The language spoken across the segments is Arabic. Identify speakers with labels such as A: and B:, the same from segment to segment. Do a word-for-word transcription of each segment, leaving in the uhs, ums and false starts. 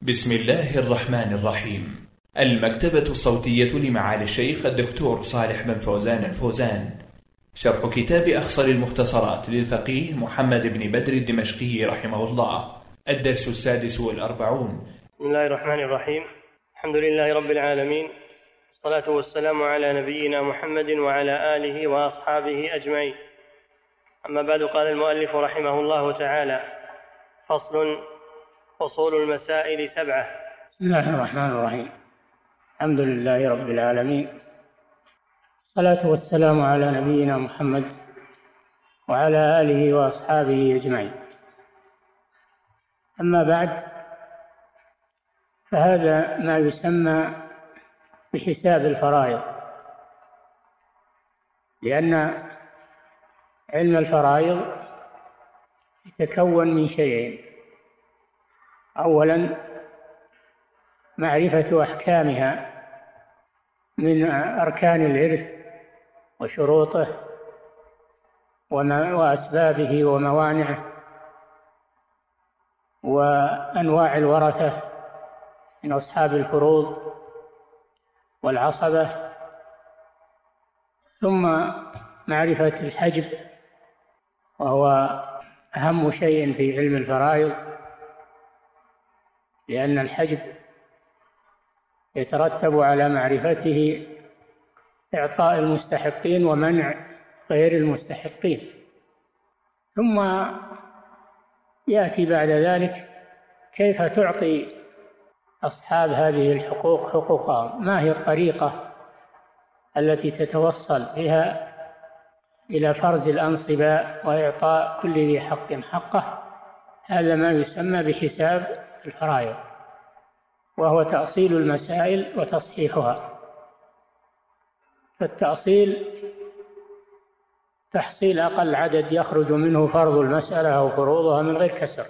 A: بسم الله الرحمن الرحيم. المكتبة الصوتية لمعالي الشيخ الدكتور صالح بن فوزان الفوزان، شرح كتاب أخصر المختصرات للفقيه محمد بن بدر الدمشقي رحمه الله، الدرس السادس والأربعون.
B: بسم الله الرحمن الرحيم. الحمد لله رب العالمين، والصلاة والسلام على نبينا محمد وعلى آله وأصحابه أجمعين. أما بعد، قال المؤلف رحمه الله تعالى: فصل: فصول المسائل سبعة.
C: بسم الله الرحمن الرحيم. الحمد لله رب العالمين، الصلاة والسلام على نبينا محمد وعلى آله وأصحابه أجمعين. أما بعد، فهذا ما يسمى بحساب الفرائض، لأن علم الفرائض يتكون من شيئين: أولا معرفة أحكامها من أركان الإرث وشروطه وأسبابه وموانعه وأنواع الورثة من أصحاب الفروض والعصبة، ثم معرفة الحجب، وهو أهم شيء في علم الفرائض، لأن الحجب يترتب على معرفته إعطاء المستحقين ومنع غير المستحقين. ثم يأتي بعد ذلك كيف تعطي أصحاب هذه الحقوق حقوقهم، ما هي الطريقة التي تتوصل بها إلى فرز الأنصباء وإعطاء كل ذي حق حقه. هذا ما يسمى بحساب الفرائض، وهو تأصيل المسائل وتصحيحها. فالتأصيل تحصيل أقل عدد يخرج منه فرض المسألة أو فروضها من غير كسر،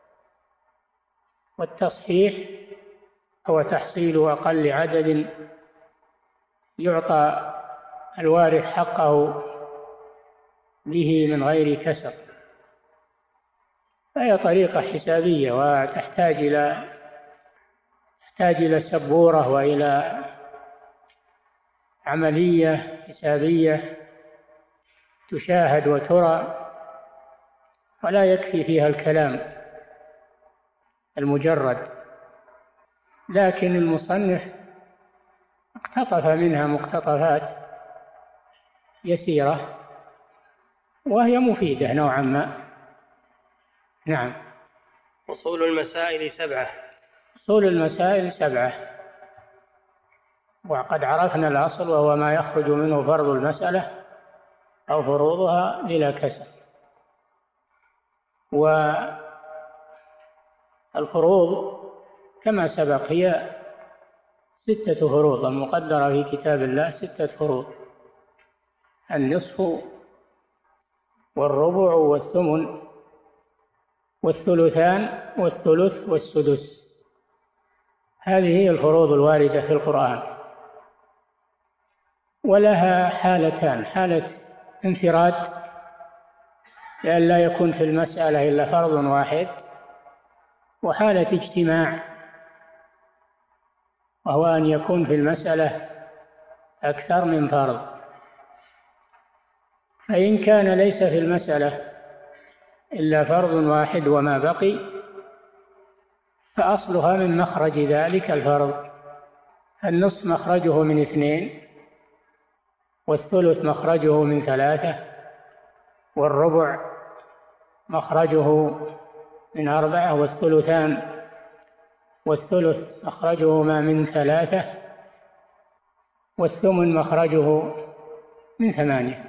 C: والتصحيح هو تحصيل أقل عدد يعطى الوارث حقه به من غير كسر. فهي طريقة حسابية، وتحتاج إلى تحتاج إلى سبورة وإلى عملية حسابية تشاهد وترى، ولا يكفي فيها الكلام المجرد. لكن المصنف اقتطف منها مقتطفات يسيرة وهي مفيدة نوعا ما. نعم.
B: فصول المسائل سبعة.
C: فصول المسائل سبعة، وقد عرفنا الأصل، وهو ما يخرج منه فرض المسألة أو فروضها بلا كسر. والفروض كما سبق هي ستة فروض المقدرة في كتاب الله، ستة فروض: النصف والربع والثمن والثلثان والثلث والسدس. هذه هي الفروض الواردة في القرآن، ولها حالتان: حالة انفراد، لأن لا يكون في المسألة إلا فرض واحد، وحالة اجتماع، وهو أن يكون في المسألة أكثر من فرض. فإن كان ليس في المسألة إلا فرض واحد وما بقي، فأصلها من مخرج ذلك الفرض. النصف مخرجه من اثنين، والثلث مخرجه من ثلاثة، والربع مخرجه من أربعة، والثلثان والثلث مخرجه ما من ثلاثة، والثمن مخرجه من ثمانية.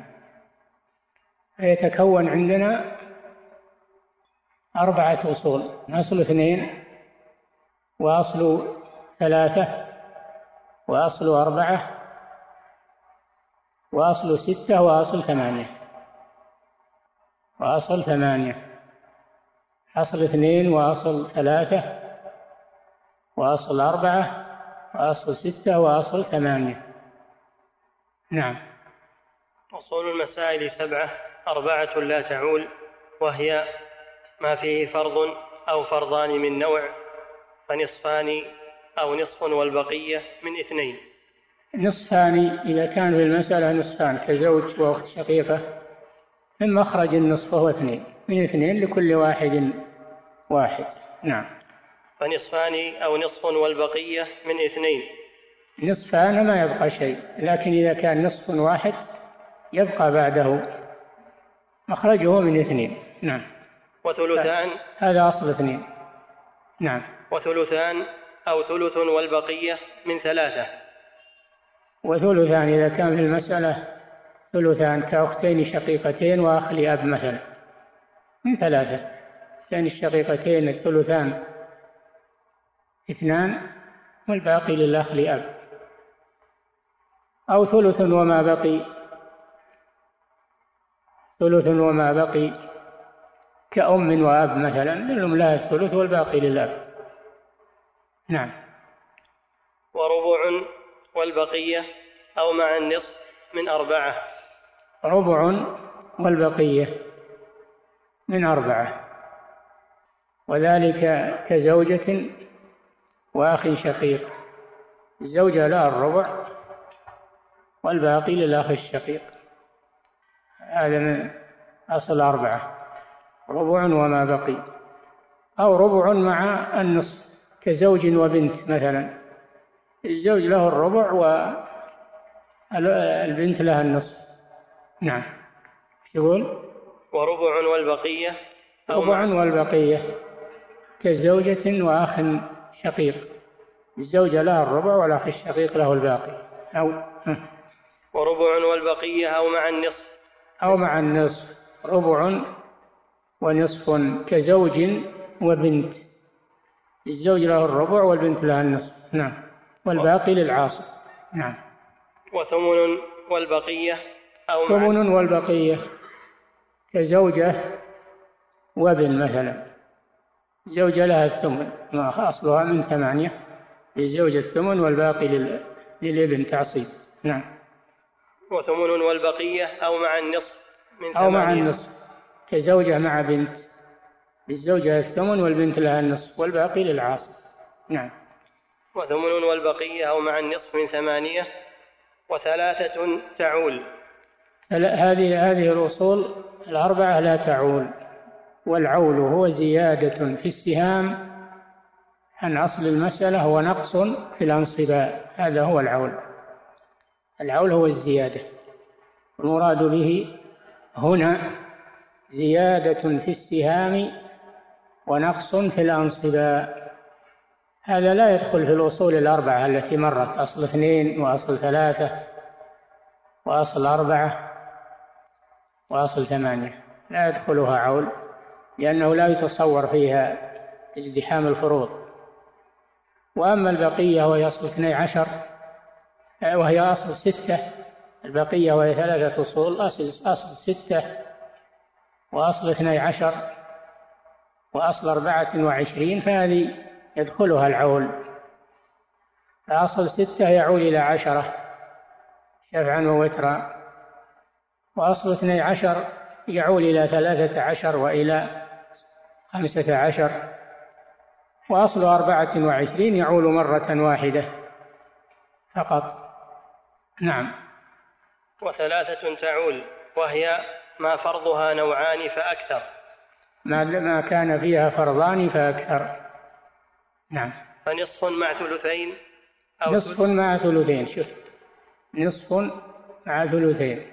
C: فيتكون عندنا أربعة أصول: أصل اثنين، وأصل ثلاثة، وأصل أربعة، وأصل ستة، وأصل ثمانية. وأصل ثمانية: أصل اثنين، وأصل ثلاثة، وأصل أربعة، وأصل ستة، وأصل ثمانية. نعم.
B: أصول المسائل سبعة: أربعة لا تعول، وهي ما فيه فرض أو فرضان من نوع، فنصفان أو نصف والبقية من اثنين.
C: نصفان إذا كان في المسألة نصفان كزوج وأخت شقيقة، من مخرج النصف وهو اثنين، من اثنين لكل واحد واحد. نعم.
B: فنصفان أو نصف والبقية من اثنين.
C: نصفان ما يبقى شيء، لكن إذا كان نصف واحد يبقى بعده مخرجه من اثنين. نعم.
B: وثلثان.
C: هذا أصل اثنين. نعم.
B: وثلثان أو ثلث والبقية من ثلاثة.
C: وثلثان إذا كان في المسألة ثلثان كأختين شقيقتين وأخ لأب مثلا، من ثلاثة. أختين الشقيقتين الثلثان اثنان والباقي للأخ لأب. أو ثلث وما بقي، ثلث وما بقي كأم وأب مثلا، لهم لها الثلث والباقي للأب. نعم.
B: وربع والبقية أو مع النصف من أربعة.
C: ربع والبقية من أربعة، وذلك كزوجة وأخ شقيق. الزوجة لها الربع والباقي للأخ الشقيق. هذا من أصل أربعة، ربع وما بقي. أو ربع مع النصف كزوج وبنت مثلا، الزوج له الربع والبنت لها النصف. نعم. يقول
B: وربع والبقية أو
C: ربع والبقية كزوجة وأخ شقيق، الزوجة لها الربع والأخ الشقيق له الباقي. أو
B: وربع والبقية أو مع النصف.
C: أو مع النصف ربع ونصف كزوج وبنت، الزوج له الربع والبنت لها النصف. نعم. والباقي للعاصب. نعم.
B: وثمن والبقية أو مع
C: ثمن والبقية كزوجة وابن مثلا، زوجة لها الثمن، ما أصلها من ثمانية، للزوجة الثمن والباقي للابن تعصيب. نعم.
B: وثمن والبقية أو مع النصف من ثمانية.
C: أو مع النصف كزوجة مع بنت، للزوجة الثمن والبنت لها النصف والباقي للعاصب. نعم.
B: وثمن والبقية أو مع النصف من ثمانية. وثلاثة تعول.
C: هذه هذه الأصول الأربعة لا تعول. والعول هو زيادة في السهام عن أصل المسألة ونقص في الأنصباء، هذا هو العول. العول هو الزيادة، المراد به هنا زيادة في السهام ونقص في الأنصباء. هذا لا يدخل في الأصول الأربعة التي مرت، أصل اثنين وأصل ثلاثة وأصل أربعة وأصل ثمانية، لا يدخلها عول، لأنه لا يتصور فيها ازدحام الفروض. وأما البقية وهي أصل اثني عشر، وهي أصل ستة، البقية وهي ثلاثة أصول، أصل, أصل ستة وأصل اثني عشر وأصل أربعة وعشرين، فهذه يدخلها العول. فأصل ستة يعول إلى عشرة شفعا ووترا، وأصل اثني عشر يعول إلى ثلاثة عشر وإلى خمسة عشر، وأصل أربعة وعشرين يعول مرة واحدة فقط. نعم.
B: وثلاثة تعول وهي ما فرضها نوعان فأكثر.
C: ما ما كان فيها فرضان فأكثر. نعم.
B: فنصف مع ثلثين أو
C: نصف مع ثلثين. شوف، نصف مع ثلثين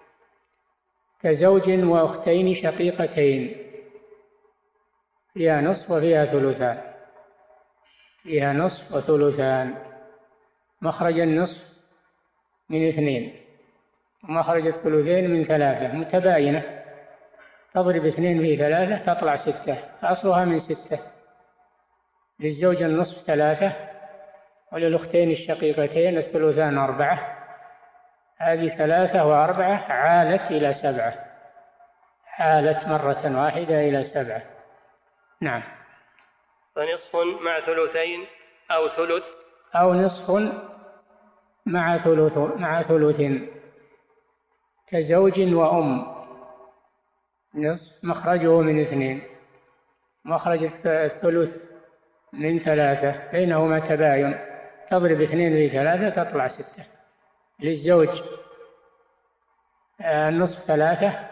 C: كزوج وأختين شقيقتين، فيها نصف وفيها ثلثان، فيها نصف وثلثان. مخرج النصف من اثنين ومخرج الثلثين من ثلاثة متباينة، تضرب اثنين في ثلاثة تطلع ستة، أصلها من ستة. للزوج النصف ثلاثة، وللأختين الشقيقتين الثلثان أربعة. هذه ثلاثة وأربعة عالت إلى سبعة، عالت مرة واحدة إلى سبعة. نعم.
B: فنصف مع ثلثين أو ثلث
C: أو نصف مع ثلث مع ثلث كزوج وأم، نصف مخرجه من اثنين، مخرج الثلث من ثلاثة بينهما تباين، تضرب اثنين في ثلاثة تطلع ستة. للزوج النصف ثلاثة،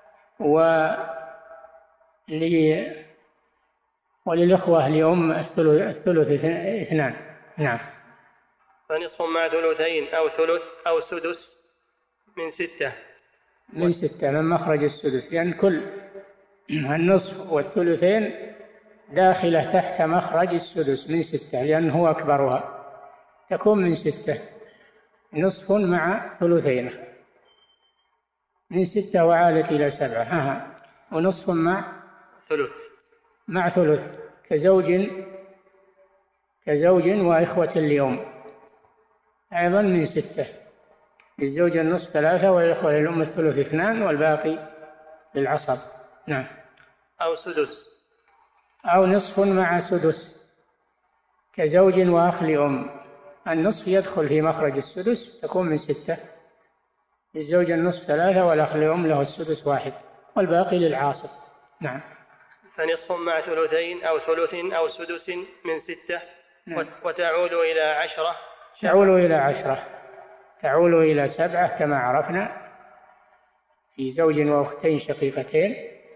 C: ولي وللإخوة لأم الثلث, الثلث اثنان. نعم.
B: فنصف مع ثلثين أو ثلث أو سدس من ستة.
C: من ستة من مخرج السدس، لأن كل النصف والثلثين داخلة تحت مخرج السدس من ستة، لأنه هو أكبرها، تكون من ستة. نصف مع ثلثين من ستة وعالت إلى سبعة. ها ونصف مع
B: ثلث
C: مع ثلث كزوج كزوج وإخوة اليوم أيضا من ستة. للزوج النصف ثلاثة والإخوة للأم الثلث اثنان والباقي للعصب. نعم.
B: أو سدس
C: أو نصف مع سدس كزوج وأخ لأم. النصف يدخل في مخرج السدس، تكون من ستة. للزوج النصف ثلاثة والأخ لأم له السدس واحد والباقي للعاصب. نعم.
B: فنصف مع ثلثين أو ثلث أو سدس من ستة.
C: نعم.
B: وتعود إلى عشرة.
C: تعول إلى عشرة، تعول إلى سبعة كما عرفنا في زوج وأختين شقيقتين،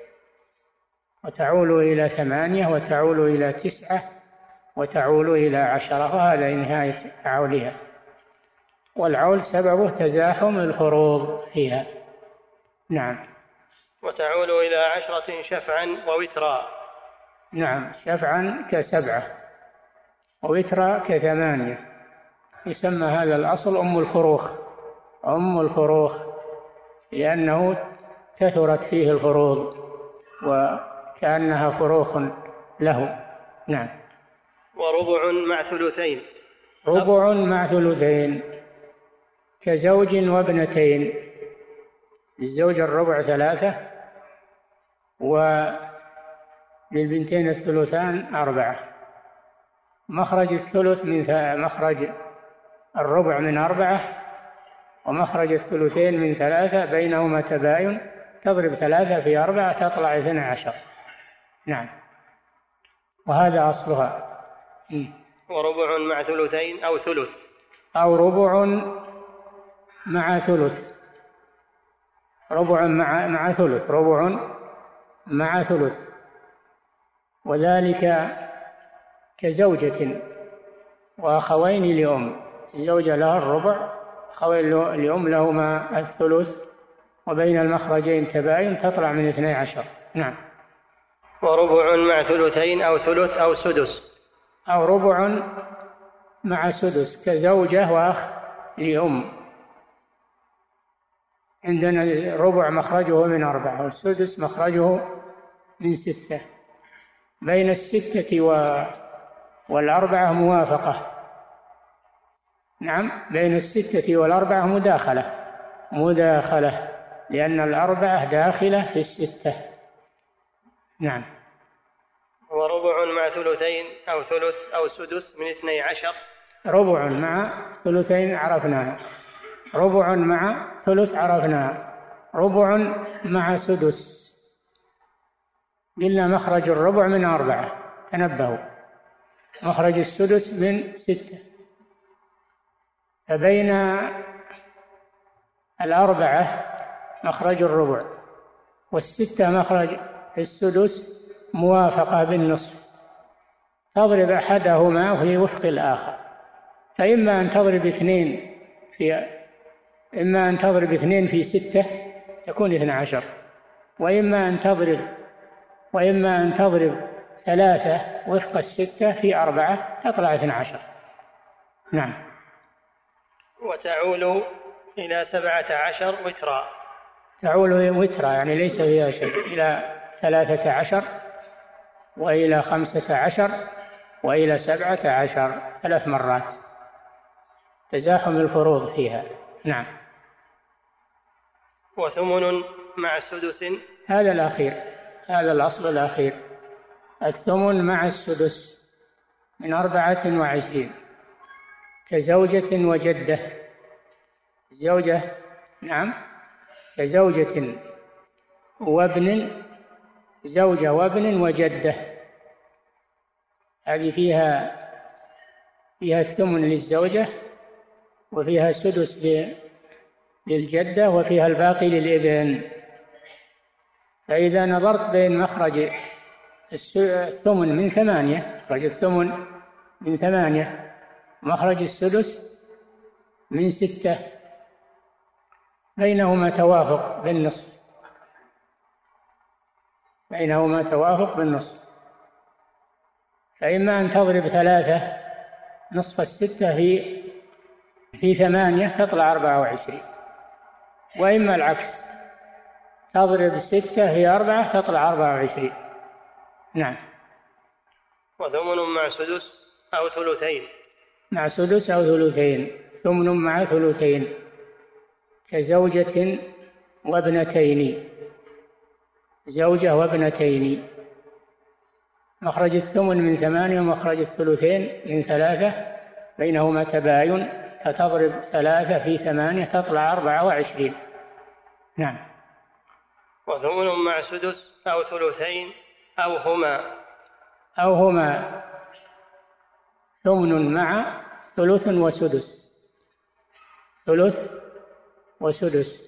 C: وتعول إلى ثمانية، وتعول إلى تسعة، وتعول إلى عشرة، وهذا نهاية عولها. والعول سببه تزاحم الفروض فيها. نعم.
B: وتعول إلى عشرة شفعا ووترا.
C: نعم، شفعا كسبعة ووترا كثمانية. يسمى هذا الأصل أم الفروخ، أم الفروخ، لأنه كثرت فيه الفروض وكأنها فروخ له. نعم.
B: وربع مع ثلثين.
C: ربع مع ثلثين كزوج وابنتين. للزوج الربع ثلاثة، وللبنتين الثلثان أربعة. مخرج الثلث من مخرج الربع من أربعة، ومخرج الثلثين من ثلاثة، بينهما تباين، تضرب ثلاثة في أربعة تطلع اثنى عشر. نعم. وهذا أصلها.
B: وربع مع ثلثين أو ثلث.
C: أو ربع مع ثلث. ربع مع مع ثلث. ربع مع ثلث. وذلك كزوجة وأخوين لأم. الزوجة لها الربع، أخوين لأم لهما الثلث، وبين المخرجين تباين، تطلع من اثني عشر. نعم.
B: وربع مع ثلثين أو ثلث أو سدس.
C: أو ربع مع سدس كزوجة وأخ لأم. عندنا ربع مخرجه من أربعة، والسدس مخرجه من ستة. بين الستة والأربعة موافقة. نعم، بين الستة والأربعة مداخلة مداخلة لأن الأربعة داخلة في الستة. نعم.
B: وربع مع ثلثين أو ثلث أو سدس من اثني عشر.
C: ربع مع ثلثين عرفناها. ربع مع ثلث عرفناها. ربع مع سدس قلنا مخرج الربع من أربعة، تنبهوا. مخرج السدس من ستة. فبين الأربعة مخرج الربع، والستة مخرج السدس موافقة بالنصف. تضرب أحدهما في وفق الآخر، فإما أن تضرب اثنين في إما أن تضرب اثنين في ستة تكون اثنى عشر، وإما أن تضرب وإما أن تضرب ثلاثة وفق الستة في أربعة تطلع اثنى عشر. نعم.
B: وتعول إلى سبعة عشر وترا.
C: تعول وترا يعني ليس فيها شيء، إلى ثلاثة عشر وإلى خمسة عشر وإلى سبعة عشر، ثلاث مرات، تزاحم الفروض فيها. نعم.
B: وثمن مع سدس.
C: هذا الأخير، هذا الأصل الأخير. الثمن مع السدس من أربعة وعشرين كزوجة وجدة. زوجة نعم كزوجة وابن، زوجة وابن وجدة. هذه فيها فيها الثمن للزوجة، وفيها سدس للجدة، وفيها الباقي للابن. فإذا نظرت بين مخرج الثمن من ثمانية، مخرج الثمن من ثمانية، مخرج السدس من ستة، بينهما توافق بالنصف، بينهما توافق بالنصف. فإما أن تضرب ثلاثة نصف الستة في في ثمانية تطلع أربعة وعشرين، وإما العكس تضرب ستة في أربعة تطلع أربعة وعشرين. نعم.
B: وثمن مع سدس أو ثلثين.
C: مع سدس أو ثلثين. ثمن مع ثلثين كزوجة وابنتين، زوجة وابنتين. مخرج الثمن من ثمانية ومخرج الثلثين من ثلاثة، بينهما تباين، فتضرب ثلاثة في ثمانية تطلع أربعة وعشرين. نعم.
B: وثمن مع سدس أو ثلثين أو هما.
C: أو هما ثمن مع ثلث وسدس، ثلث وسدس.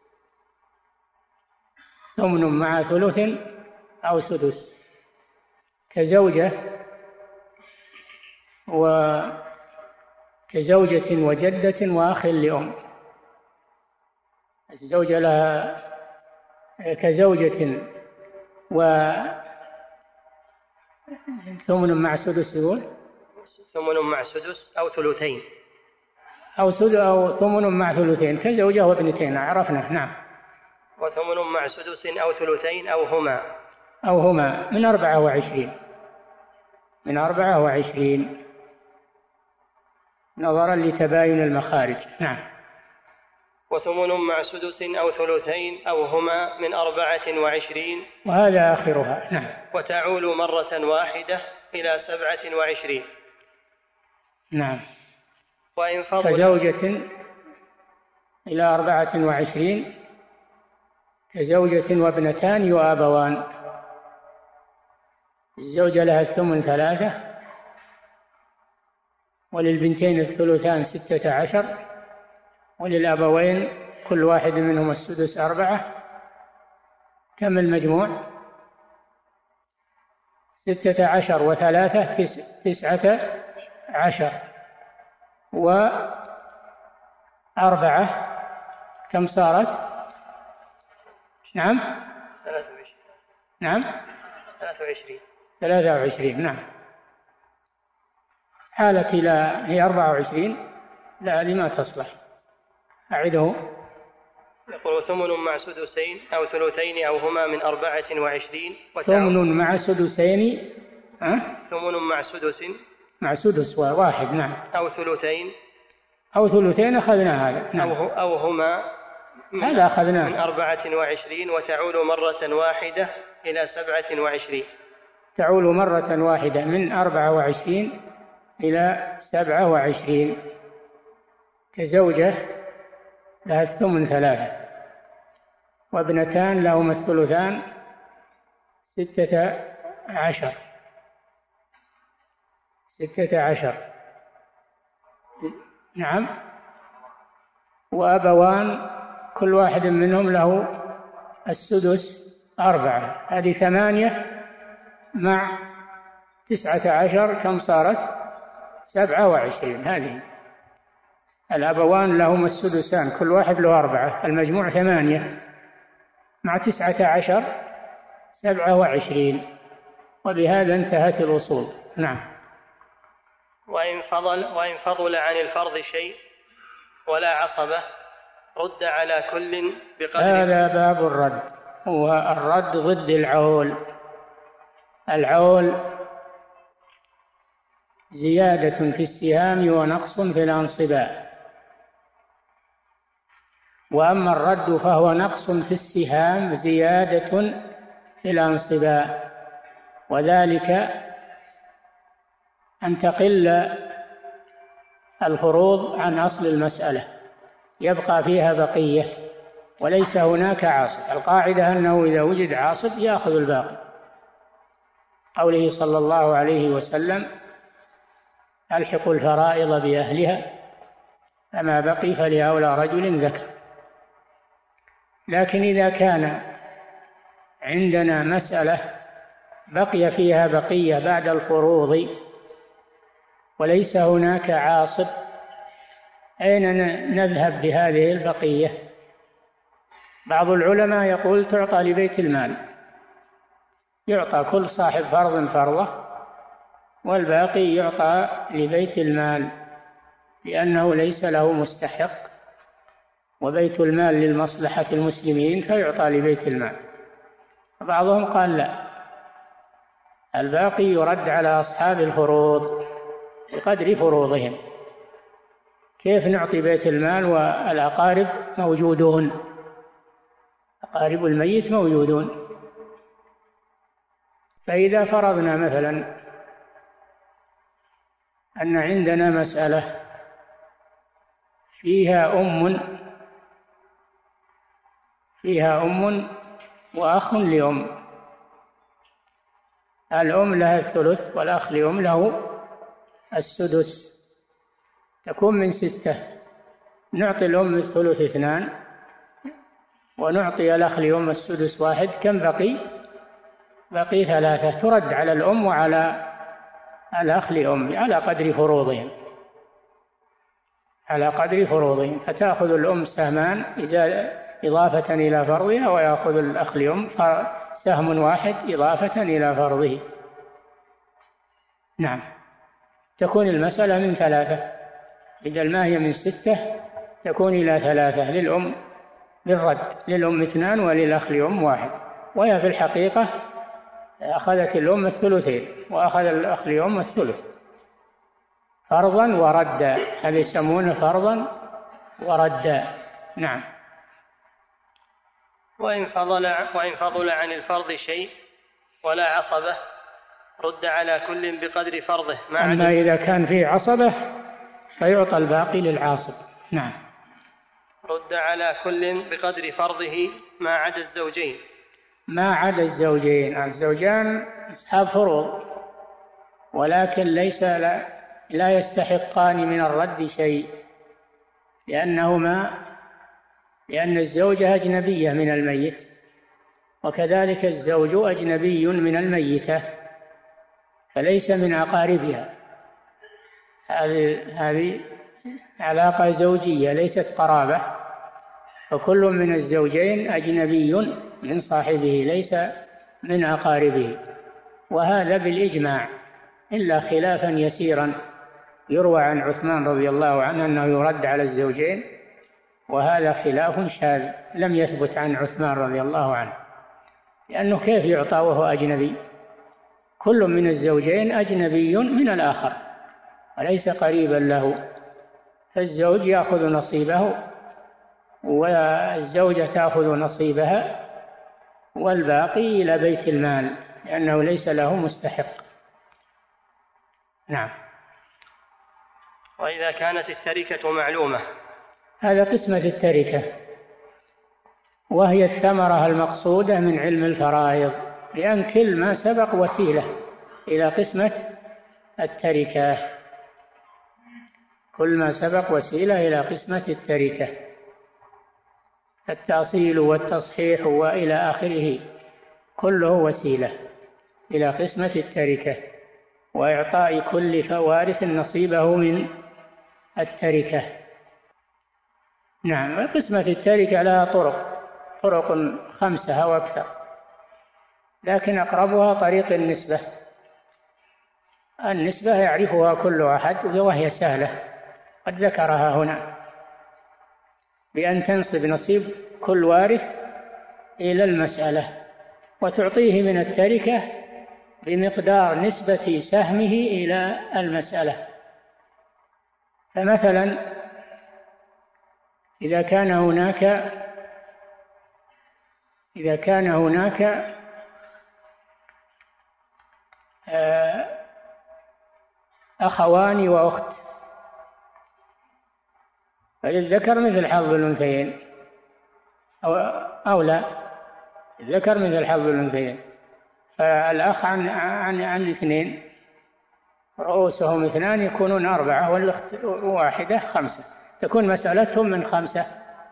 C: ثمن مع ثلث أو سدس كزوجة وكزوجة وجدة وأخ لأم. الزوجة لها كزوجة و ثمن مع سدس، يقول
B: ثمن مع سدس أو ثلثين
C: أو سدس أو ثمن مع ثلثين كزوجة وابنتين، عرفنا. نعم.
B: وثمن مع سدس أو ثلثين أو هما.
C: أو هما من أربعة وعشرين، من أربعة وعشرين نظرا لتباين المخارج. نعم.
B: وثمن مع سدس أو ثلثين أو هما من أربعة وعشرين،
C: وهذا آخرها. نعم.
B: وتعول مرة واحدة إلى سبعة وعشرين.
C: نعم.
B: وإن فضل
C: كزوجة إلى أربعة وعشرين، كزوجة وابنتان وأبوان. الزوجة لها الثمن ثلاثة، وللبنتين الثلثان ستة عشر، وللأبوين كل واحد منهم السدس أربعة. كم المجموع؟ ستة عشر وثلاثة تس... تسعة عشر، وأربعة كم صارت؟ نعم.
B: ثلاثة وعشرين.
C: نعم.
B: ثلاثة وعشرين.
C: ثلاثة وعشرين. نعم. حالة لا هي أربعة وعشرين، لا هذه ما تصلح. أعده.
B: يقول ثمن مع سدسين أو ثلثين أو هما من أربعة وعشرين.
C: ثمن مع سدسين. أه؟
B: ثمن مع سدس.
C: مع سدس واحد. نعم.
B: أو ثلثين.
C: أو ثلثين أخذنا هذا. نعم.
B: أو, أو هما
C: هذا أخذناه
B: من أربعة وعشرين، وتعول مرة واحدة إلى سبعة وعشرين.
C: تعول مرة واحدة من أربعة وعشرين إلى سبعة وعشرين. كزوجة لها الثمن ثلاثة، وابنتان لهما الثلثان ستة عشر، ستة عشر. نعم. وأبوان كل واحد منهم له السدس أربعة. هذه ثمانية مع تسعة عشر كم صارت؟ سبعة وعشرين. هذه الأبوان لهم السدسان كل واحد له أربعة، المجموع ثمانية مع تسعة عشر سبعة وعشرين. وبهذا انتهت الأصول. نعم.
B: وإن فضل, وإن فضل عن الفرض شيء ولا عصبة رد على كل بقدر.
C: هذا باب الرد، والرد ضد العول. العول زيادة في السهام ونقص في الأنصباء، وأما الرد فهو نقص في السهام زيادة في الأنصباء، وذلك أن تقل الفروض عن أصل المسألة، يبقى فيها بقية وليس هناك عاصب. القاعدة أنه إذا وجد عاصب يأخذ الباقي. قوله صلى الله عليه وسلم: ألحقوا الفرائض بأهلها فما بقي فلأولى رجل ذكر. لكن إذا كان عندنا مسألة بقي فيها بقية بعد الفروض وليس هناك عاصب، أين نذهب بهذه البقية؟ بعض العلماء يقول تعطى لبيت المال، يعطى كل صاحب فرض فرضه والباقي يعطى لبيت المال، لأنه ليس له مستحق، وبيت المال للمصلحة المسلمين فيعطى لبيت المال. بعضهم قال لا، الباقي يرد على أصحاب الفروض بقدر فروضهم. كيف نعطي بيت المال والأقارب موجودون؟ أقارب الميت موجودون. فإذا فرضنا مثلا أن عندنا مسألة فيها أم فيها أم وأخ لأم، الأم لها الثلث والأخ لأم له السدس، تكون من ستة. نعطي الأم الثلث اثنان ونعطي الأخ لأم السدس واحد، كم بقي؟ بقي ثلاثة، ترد على الأم وعلى الأخ لأم على قدر فروضهم على قدر فروضهم فتأخذ الأم سهمان إذا إضافة إلى فرضها، ويأخذ الأخ لأم سهم واحد إضافة إلى فرضه. نعم، تكون المسألة من ثلاثة، بدل ما هي من ستة تكون إلى ثلاثة، للأم بالرد، للأم اثنان وللأخ لأم واحد. وهي في الحقيقة أخذت الأم الثلثين وأخذ الأخ لأم الثلث فرضا وردا، هذا يسمونه فرضا وردا. نعم.
B: وإن فضل وإن فضل عن الفرض شيء ولا عصبة رد على كل بقدر فرضه.
C: أما إذا كان فيه عصبة فيعطى الباقي للعاصب. نعم.
B: رد على كل بقدر فرضه ما عدا الزوجين.
C: ما عدا الزوجين، الزوجان أصحاب فروض ولكن ليس لا, لا يستحقان من الرد شيء، لأنهما لأن الزوجة أجنبية من الميت، وكذلك الزوج أجنبي من الميتة فليس من أقاربها. هذه علاقة زوجية ليست قرابة، فكل من الزوجين أجنبي من صاحبه ليس من أقاربه، وهذا بالإجماع، إلا خلافا يسيرا يروى عن عثمان رضي الله عنه أنه يرد على الزوجين، وهذا خلاف شاذ لم يثبت عن عثمان رضي الله عنه، لأنه كيف يعطى وهو أجنبي؟ كل من الزوجين أجنبي من الآخر وليس قريبا له، فالزوج يأخذ نصيبه والزوجة تأخذ نصيبها والباقي إلى بيت المال، لأنه ليس له مستحق. نعم.
B: وإذا كانت التركة معلومة،
C: هذا قسمة التركة، وهي الثمرة المقصودة من علم الفرائض، لأن كل ما سبق وسيلة إلى قسمة التركة، كل ما سبق وسيلة إلى قسمة التركة، التأصيل والتصحيح وإلى آخره كله وسيلة إلى قسمة التركة وإعطاء كل وارث نصيبه من التركة. نعم. قسمة التركة لها طرق طرق خمسة أو أكثر، لكن أقربها طريق النسبة. النسبة يعرفها كل أحد وهي سهلة، قد ذكرها هنا، بأن تنصب نصيب كل وارث إلى المسألة وتعطيه من التركة بمقدار نسبة سهمه إلى المسألة. فمثلا إذا كان هناك إذا كان هناك أخوان وأخت فللذكر مثل حظ فالأخ عن عن عن اثنين، رؤوسهم اثنان يكونون أربعة، والأخت واحدة خمسة، تكون مسألتهم من خمسة.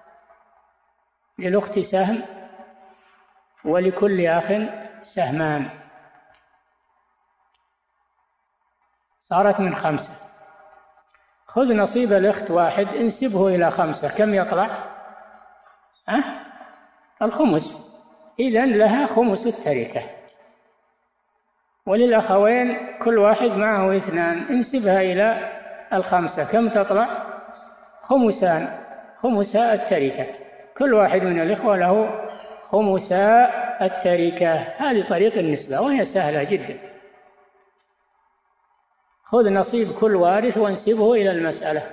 C: للأخت سهم ولكل أخ سهمان، صارت من خمسة. خذ نصيب الأخت واحد انسبه إلى خمسة، كم يطلع؟ أه؟ الخمس. إذن لها خمس التركة. وللأخوين كل واحد معه اثنان، انسبها إلى الخمسة، كم تطلع؟ خمسان، خمسا التركة. كل واحد من الإخوة له خمسا التركة. هذه طريق النسبة وهي سهلة جدا. خذ نصيب كل وارث وانسبه إلى المسألة،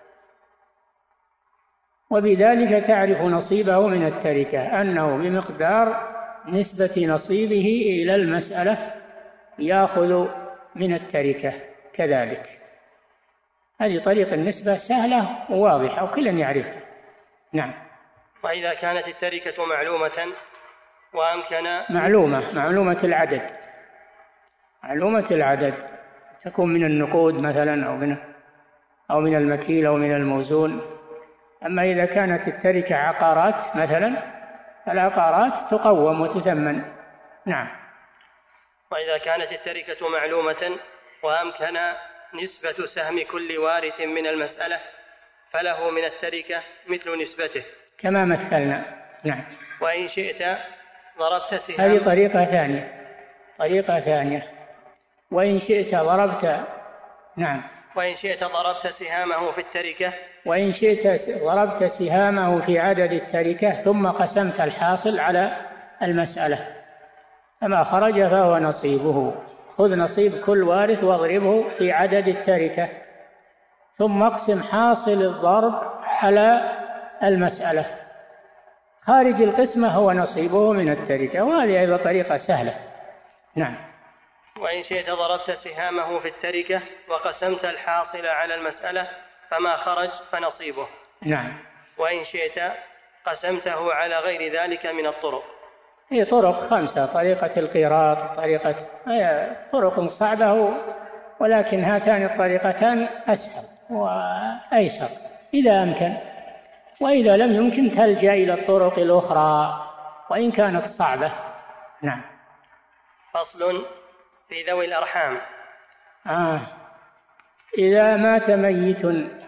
C: وبذلك تعرف نصيبه من التركة أنه بمقدار نسبة نصيبه إلى المسألة يأخذ من التركة كذلك. هذه طريق النسبة سهلة وواضحة وكل يعرفها. نعم.
B: وإذا كانت التركة معلومة وأمكن
C: معلومة معلومة العدد معلومة العدد تكون من النقود مثلا أو من أو من المكيل أو من الموزون. أما إذا كانت التركة عقارات مثلا، العقارات تقوم وتثمن. نعم.
B: وإذا كانت التركة معلومة وأمكن نسبة سهم كل وارث من المسألة فله من التركة مثل نسبته
C: كما مثلنا. نعم.
B: وإن شئت ضربت سهام.
C: هذه طريقة ثانية طريقة ثانية وإن شئت ضربت. نعم.
B: وإن شئت ضربت سهامه في التركة
C: وإن شئت ضربت سهامه في عدد التركة ثم قسمت الحاصل على المسألة، فما خرج فهو نصيبه. خذ نصيب كل وارث واضربه في عدد التركة ثم اقسم حاصل الضرب على المسألة، خارج القسمة هو نصيبه من التركة. وهذه أيضا طريقة سهلة. نعم.
B: وإن شئت ضربت سهامه في التركة وقسمت الحاصل على المسألة فما خرج فنصيبه.
C: نعم.
B: وإن شئت قسمته على غير ذلك من الطرق.
C: هي طرق خمسة: طريقة القيراط، طريقة هي طرق صعبة، ولكن هاتان الطريقتان أسهل وأيسر إذا أمكن، وإذا لم يمكن تلجأ إلى الطرق الأخرى وإن كانت صعبة. نعم.
B: فصل في ذوي الأرحام.
C: آه. إذا مات ميت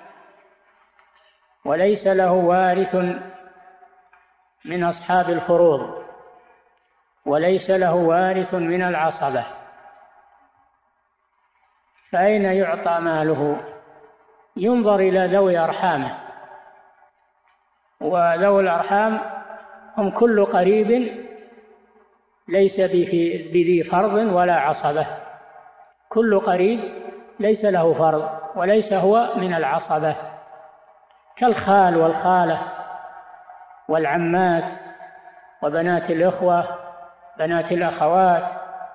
C: وليس له وارث من أصحاب الفروض وليس له وارث من العصبة، فأين يعطى ماله؟ ينظر إلى ذوي أرحامه، وذوي الأرحام هم كل قريب ليس بذي فرض ولا عصبة. كل قريب ليس له فرض وليس هو من العصبة، كالخال والخالة والعمات وبنات الإخوة، بنات الأخوات،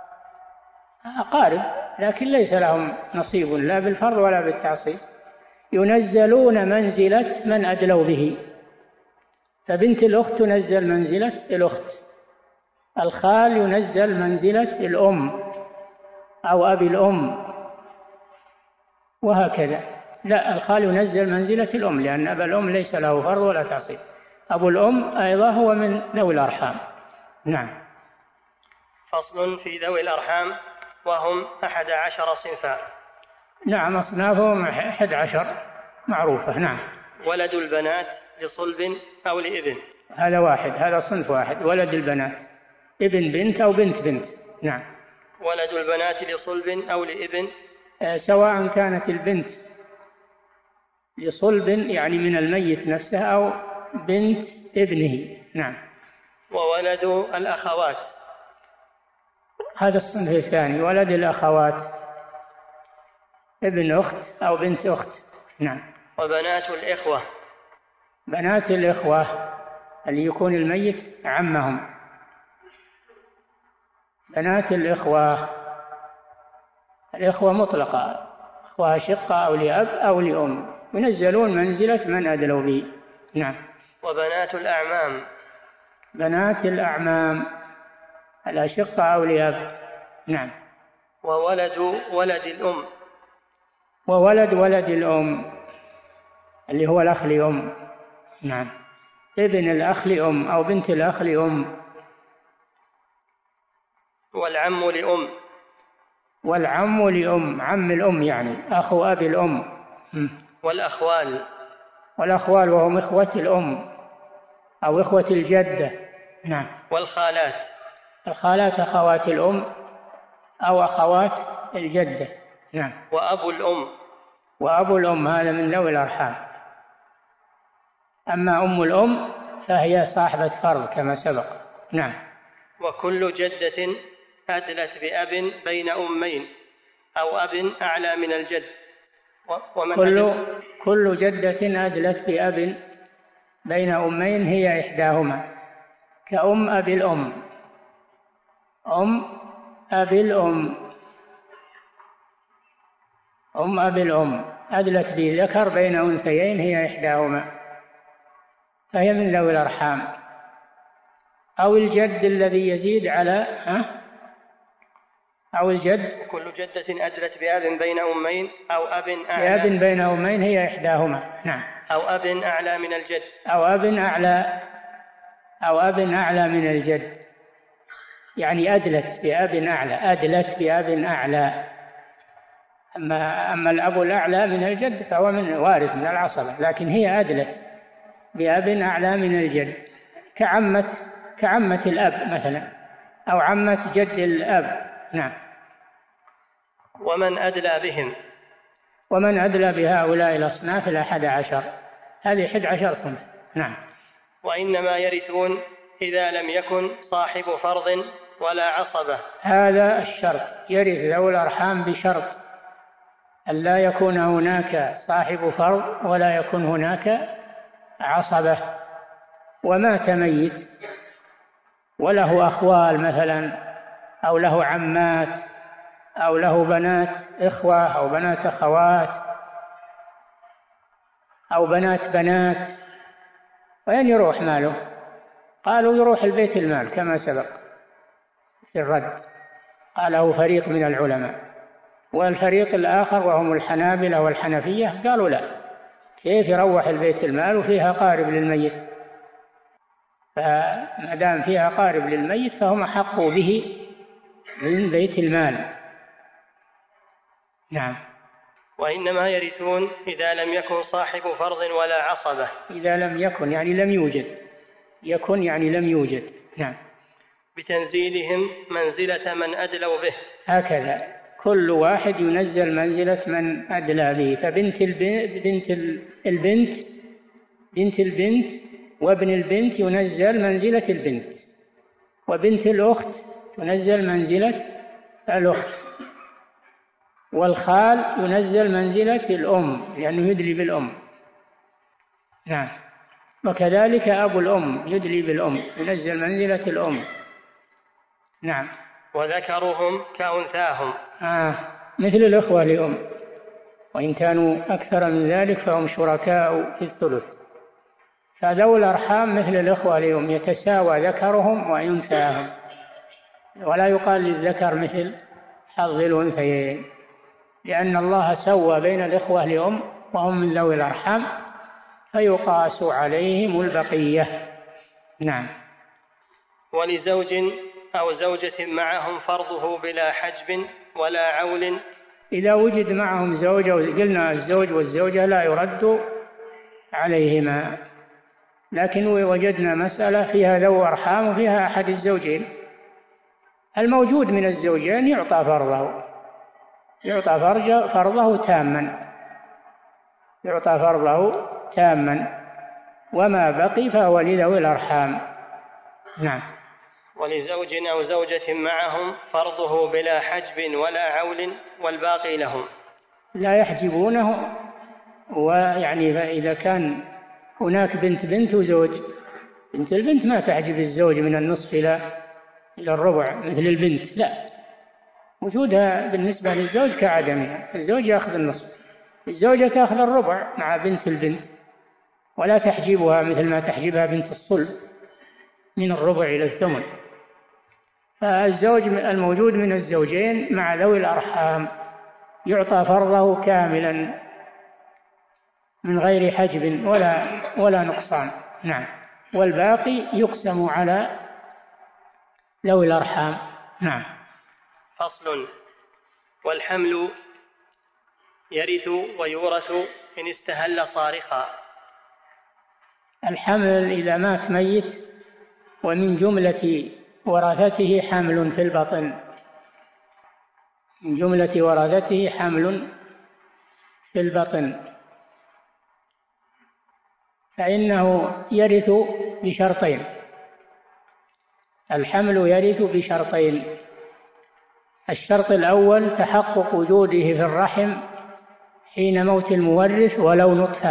C: أقارب لكن ليس لهم نصيب لا بالفرض ولا بالتعصيب. ينزلون منزلة من أدلوا به، فبنت الأخت تنزل منزلة الأخت، الخال ينزل منزلة الأم أو أبي الأم، وهكذا. لا، الخال ينزل منزلة الأم لأن أبا الأم ليس له فرض ولا تعصيب. أبو الأم أيضا هو من ذوي الأرحام. نعم.
B: فصل في ذوي الأرحام وهم أحد عشر صنفا.
C: نعم، أصنافهم أحد عشر معروفة. نعم.
B: ولد البنات لصلب أو لإبن،
C: هذا واحد، هذا صنف واحد، ولد البنات، ابن بنت أو بنت بنت. نعم.
B: ولد البنات لصلب أو لإبن،
C: آه سواء كانت البنت لصلب يعني من الميت نفسه أو بنت ابنه. نعم.
B: وولد الأخوات،
C: هذا الصنف الثاني، ولد الأخوات، ابن أخت أو بنت أخت. نعم.
B: وبنات الإخوة،
C: بنات الإخوة اللي يكون الميت عمهم. بنات الإخوة، الإخوة مطلقة، أخوة شقة أو لأب أو لأم، ينزلون منزلة من أدلوا به. نعم.
B: وبنات الأعمام،
C: بنات الأعمام الأشقة أو لأب، نعم.
B: وولد ولد الأم.
C: وولد ولد الأم اللي هو الأخ لأم. نعم. ابن الأخ لأم أو بنت الأخ لأم.
B: والعم لأم.
C: والعم لأم، عم الأم يعني أخو أبي الأم.
B: والأخوال.
C: والأخوال وهم إخوة الأم أو إخوة الجدة. نعم.
B: والخالات.
C: الخالات أخوات الأم أو أخوات الجدة. نعم.
B: وأبو الأم.
C: وأبو الأم هذا من ذوي الأرحام. أما أم الأم فهي صاحبة فرض كما سبق. نعم.
B: وكل جدة أدلت بأب بين أمين أو أب أعلى من الجد.
C: ومن كل, كل جدة أدلت بأب بين أمين هي إحداهما، كأم أبي الأم. أم أبي الأم أم أبي الأم أدلت بذكر بين أنثيين هي إحداهما، فهي من ذوي الأرحام. أو الجد الذي يزيد على ها أو الجد.
B: كل جدة أدلت بأب بين أمين أو أب أعلى.
C: بأب بين أمين هي إحداهما. نعم.
B: أو أب أعلى من الجد.
C: أو أب أعلى أو أب أعلى من الجد، يعني أدلت بأب أعلى، أدلت بأب أعلى. أما أما الأب الأعلى من الجد فهو من وارث من العصبة، لكن هي أدلت بأب أعلى من الجد، كعمة كعمة الأب مثلا أو عمة جد الأب. نعم.
B: ومن أدلى بهم.
C: ومن أدلى بهؤلاء الأصناف الأحد عشر، هذه أحد عشر صنف. نعم.
B: وإنما يرثون إذا لم يكن صاحب فرض ولا عصبة.
C: هذا الشرط، يرث ذوي الأرحام بشرط أن لا يكون هناك صاحب فرض ولا يكون هناك عصبة. ومات ميت وله أخوال مثلا أو له عمات أو له بنات إخوة أو بنات أخوات أو بنات بنات، وين يروح ماله؟ قالوا يروح البيت المال كما سبق في الرد، قاله فريق من العلماء. والفريق الآخر وهم الحنابلة والحنفية قالوا لا، كيف يروح البيت المال وفيها قارب للميت؟ فما دام فيها قارب للميت فهم أحق به من بيت المال. نعم.
B: وإنما يرثون إذا لم يكن صاحب فرض ولا عصبة.
C: إذا لم يكن يعني لم يوجد، يكن يعني لم يوجد. نعم.
B: بتنزيلهم منزلة من أدلوا به.
C: هكذا كل واحد ينزل منزلة من أدلى به. فبنت البنت بنت البنت بنت البنت وابن البنت ينزل منزلة البنت، وبنت الأخت تنزل منزلة الأخت، والخال ينزل منزلة الأم لأنه يدلي بالأم. نعم. وكذلك أبو الأم يدلي بالأم، ينزل منزلة الأم. نعم.
B: وذكرهم كأنثاهم.
C: آه مثل الأخوة لأم، وإن كانوا أكثر من ذلك فهم شركاء في الثلث. فذوي الأرحام مثل الأخوة لأم، يتساوى ذكرهم وأنثاهم، ولا يقال للذكر مثل حظ الأنثيين، لأن الله سوى بين الإخوة لأم وهم من ذوي الأرحام فيقاس عليهم البقية. نعم.
B: ولزوج أو زوجة معهم فرضه بلا حجب ولا عول.
C: إذا وجد معهم زوجة، قلنا الزوج والزوجة لا يرد عليهما، لكن وجدنا مسألة فيها ذو أرحام وفيها أحد الزوجين، الموجود من الزوجين يعطى فرضه يعطى فرجه فرضه تاما يعطى فرضه تاما وما بقي فهو لذوي الأرحام. نعم.
B: ولزوج أو زوجة معهم فرضه بلا حجب ولا عول والباقي لهم.
C: لا يحجبونه، ويعني فإذا كان هناك بنت بنت وزوج، بنت البنت ما تحجب الزوج من النصف إلى إلى الربع مثل البنت، لا، وجودها بالنسبة للزوج كعدمها، الزوج يأخذ النصف، الزوجة تأخذ الربع مع بنت البنت، ولا تحجبها مثل ما تحجبها بنت الصلب من الربع إلى الثمن. فالزوج الموجود من الزوجين مع ذوي الأرحام يعطى فرضه كاملا من غير حجب ولا ولا نقصان. نعم. والباقي يقسم على ذوي الأرحام. نعم.
B: فصل. والحمل يرث ويورث إن استهل صارخا.
C: الحمل إذا مات ميت ومن جملة ورثته حمل في البطن، من جملة ورثته حمل في البطن، فإنه يرث بشرطين. الحمل يرث بشرطين: الشرط الأول تحقق وجوده في الرحم حين موت المورث ولو نطفة.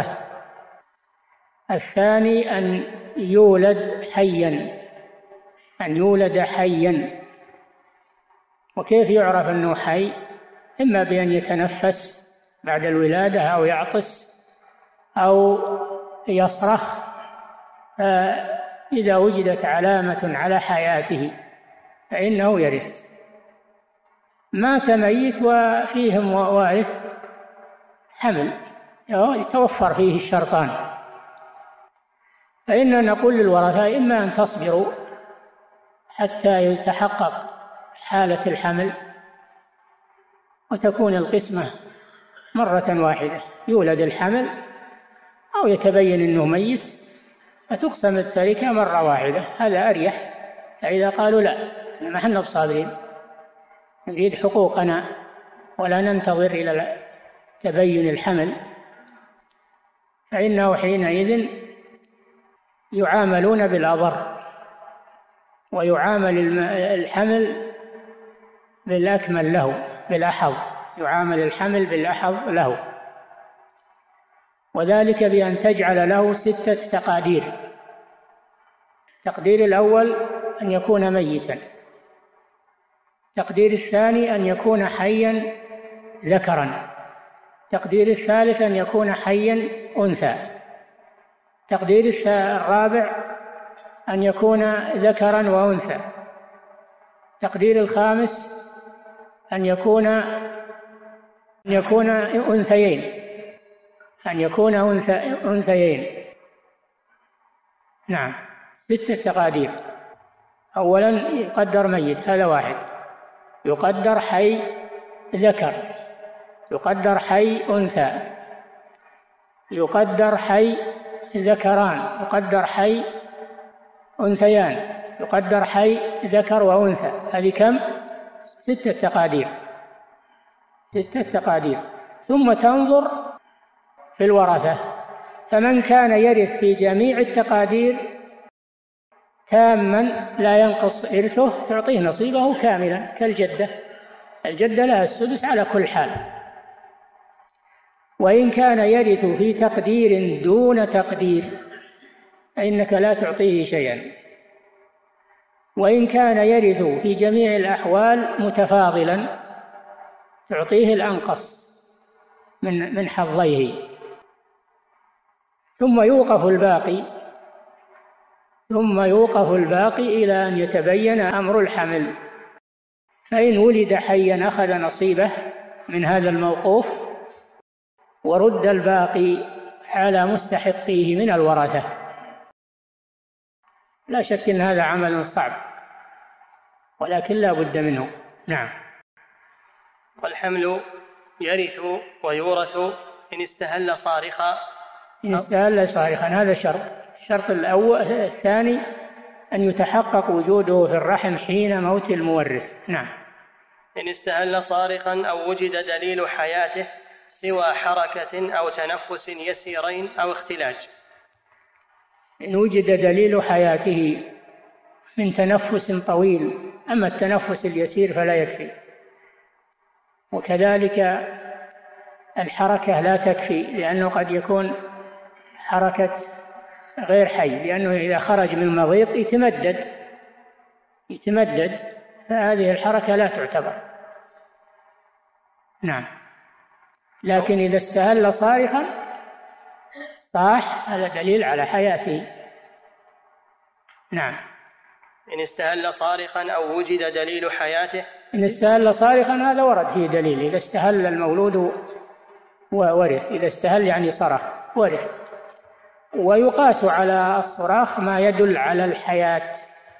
C: الثاني أن يولد حيا، أن يولد حيا. وكيف يعرف أنه حي؟ إما بأن يتنفس بعد الولادة أو يعطس أو يصرخ، فإذا وجدت علامة على حياته فإنه يرث. مات ميت وفيهم وارث حمل يتوفر فيه الشرطان، فإننا نقول للورثة إما أن تصبروا حتى يتحقق حالة الحمل وتكون القسمة مرة واحدة، يولد الحمل أو يتبين أنه ميت فتقسم التركة مرة واحدة، هذا أريح. فإذا قالوا لا ما احنا بصابرين نريد حقوقنا ولا ننتظر إلى تبين الحمل، فإنه حينئذ يعاملون بالأضر، ويعامل الحمل بالأكمل له، بالأحظ، يعامل الحمل بالأحظ له، وذلك بأن تجعل له ستة تقادير. التقدير الأول أن يكون ميتا، التقدير الثاني أن يكون حيا ذكرا، التقدير الثالث أن يكون حيا أنثى، التقدير الرابع أن يكون ذكرا وأنثى، التقدير الخامس أن يكون أن يكون أنثيين أن يكون أنثى أنثيين نعم، ستة تقادير. أولا يقدر ميت، هذا واحد. يقدر حي ذكر، يقدر حي أنثى، يقدر حي ذكران، يقدر حي أنثيان، يقدر حي ذكر وأنثى. هذه كم؟ ستة تقادير، ستة تقادير. ثم تنظر في الورثة، فمن كان يرث في جميع التقادير تاما لا ينقص إرثه تعطيه نصيبه كاملا كالجدة، الجدة لها السدس على كل حال. وإن كان يرث في تقدير دون تقدير فإنك لا تعطيه شيئا. وإن كان يرث في جميع الأحوال متفاضلا تعطيه الأنقص من من حظيه. ثم يوقف الباقي ثم يوقف الباقي إلى أن يتبين أمر الحمل، فإن ولد حيا أخذ نصيبه من هذا الموقوف، ورد الباقي على مستحقيه من الورثة. لا شك أن هذا عمل صعب ولكن لا بد منه. نعم.
B: والحمل يرث ويورث إن استهل صارخا.
C: إن استهل صارخا هذا شرط. الشرط الأول الثاني أن يتحقق وجوده في الرحم حين موت المورث. نعم.
B: إن استهل صارخا أو وجد دليل حياته سوى حركة أو تنفس يسيرين أو اختلاج.
C: إن وجد دليل حياته من تنفس طويل، أما التنفس اليسير فلا يكفي. وكذلك الحركة لا تكفي، لأنه قد يكون حركة غير حي، لأنه إذا خرج من المضيق يتمدد يتمدد فهذه الحركة لا تعتبر. نعم. لكن إذا استهل صارخا صاح هذا دليل على حياته. نعم.
B: إن استهل صارخا أو وجد دليل حياته.
C: إن استهل صارخا هذا ورد فيه دليل، إذا استهل المولود وورث، إذا استهل يعني صرخ ورث. ويقاس على الصراخ ما يدل على الحياة،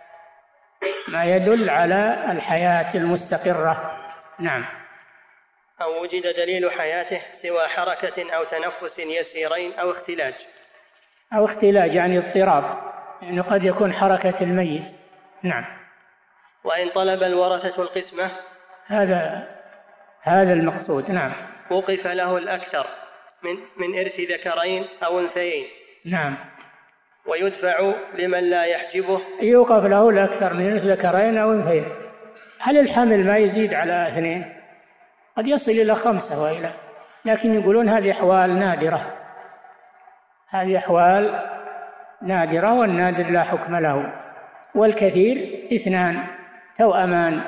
C: ما يدل على الحياة المستقرة. نعم.
B: أو وجد دليل حياته سوى حركة أو تنفس يسيرين أو اختلاج.
C: أو اختلاج يعني اضطراب، يعني قد يكون حركة الميت. نعم.
B: وإن طلب الورثة القسمة،
C: هذا هذا المقصود. نعم.
B: وقف له الأكثر من من إرث ذكرين أو أنثيين.
C: نعم.
B: ويدفع لمن لا يحجبه.
C: يوقف له الأكثر من إرث ذكرين أو أنثيين. هل الحمل ما يزيد على اثنين؟ قد يصل إلى خمسة وإلى، لكن يقولون هذه أحوال نادرة، هذه أحوال نادرة، والنادر لا حكم له. والكثير اثنان توأمان،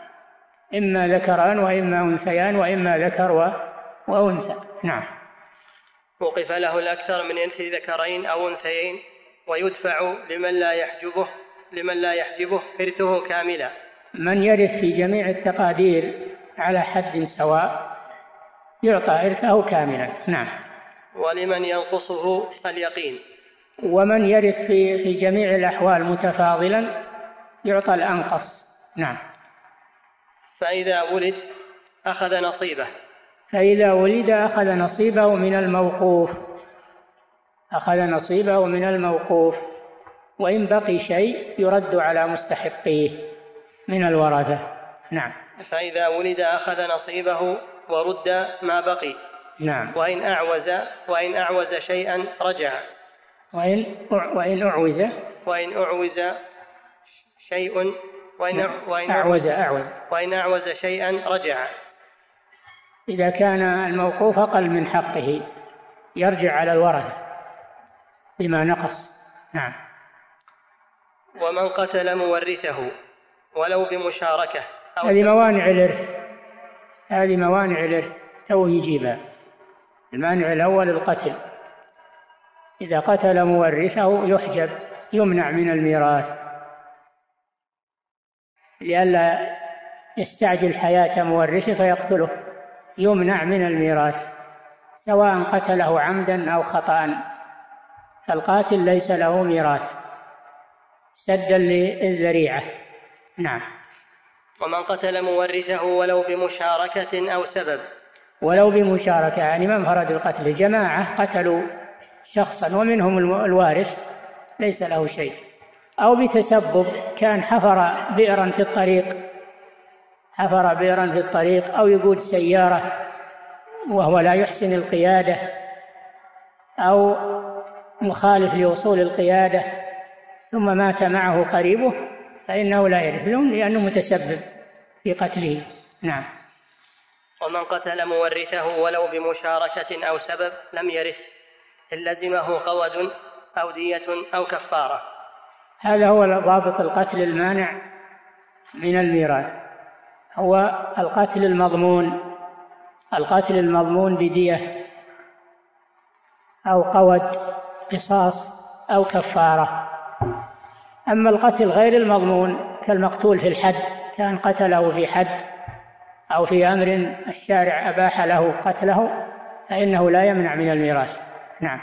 C: إما ذكران وإما أنثيان وإما ذكر وأنثى. نعم.
B: وقف له الأكثر من إرث ذكرين أو أنثيين ويدفع لمن لا يحجبه لمن لا يحجبه إرثه كاملا.
C: من يرث في جميع التقادير على حد سواء يعطى إرثه كاملا. نعم.
B: ولمن ينقصه اليقين.
C: ومن يرث في في جميع الأحوال متفاضلا يعطى الأنقص. نعم.
B: فإذا ولد أخذ نصيبه.
C: فإذا ولد أخذ نصيبه من الموقوف، أخذ نصيبه من الموقوف، وإن بقي شيء يرد على مستحقيه من الورثة. نعم.
B: فإذا ولد أخذ نصيبه ورد ما بقي.
C: نعم.
B: وإن أعوز وإن أعوز شيئا رجع.
C: وإن وإن أعوز
B: وإن أعوز شيء وإن وإن
C: أعوز أعوز
B: وإن أعوز شيئا رجع.
C: إذا كان الموقوف أقل من حقه يرجع على الورثة بما نقص. نعم.
B: ومن قتل مورثه ولو بمشاركة.
C: هذه موانع الإرث، هذه موانع الإرث تو يجيبها. المانع الأول القتل، إذا قتل مورثه يحجب، يمنع من الميراث لئلا يستعجل حياة مورثه فيقتله، يمنع من الميراث سواء قتله عمدا أو خطأ، فالقاتل ليس له ميراث سدا للذريعة. نعم.
B: ومن قتل مورثه ولو بمشاركة أو سبب.
C: ولو بمشاركة يعني من فرد القتل، جماعة قتلوا شخصا ومنهم الوارث ليس له شيء، أو بتسبب، كان حفر بئرا في الطريق حفر بئرا في الطريق أو يقود سيارة وهو لا يحسن القيادة أو مخالف لوصول القيادة ثم مات معه قريبه فإنه لا يرث لأنه متسبب في قتله. نعم.
B: ومن قتل مورثه ولو بمشاركة أو سبب لم يرث إن لزمه قود أو دية أو كفارة.
C: هذا هو ضابط القتل المانع من الميراث، هو القتل المضمون، القتل المضمون بدية أو قود قصاص أو كفارة. أما القتل غير المضمون كالمقتول في الحد، كان قتله في حد أو في أمر الشارع أباح له قتله فإنه لا يمنع من الميراث. نعم.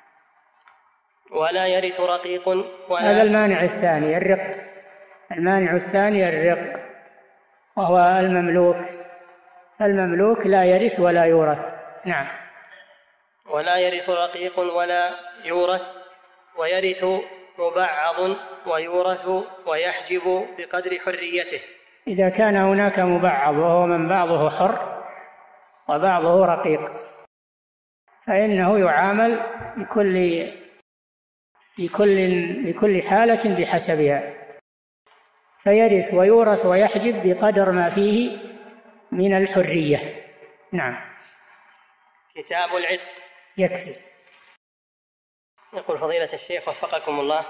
B: ولا يرث رقيق ولا.
C: هذا المانع الثاني الرق، المانع الثاني الرق وهو المملوك، المملوك لا يرث ولا يورث. نعم.
B: ولا يرث رقيق ولا يورث، ويرث مبعض ويورث ويحجب بقدر حريته.
C: إذا كان هناك مبعض وهو من بعضه حر وبعضه رقيق فإنه يعامل بكل بكل بكل حالة بحسبها، فيرث ويورث ويحجب بقدر ما فيه من الحرية. نعم.
B: كتاب العتق.
C: يكفي.
B: يقول فضيلة الشيخ وفقكم الله،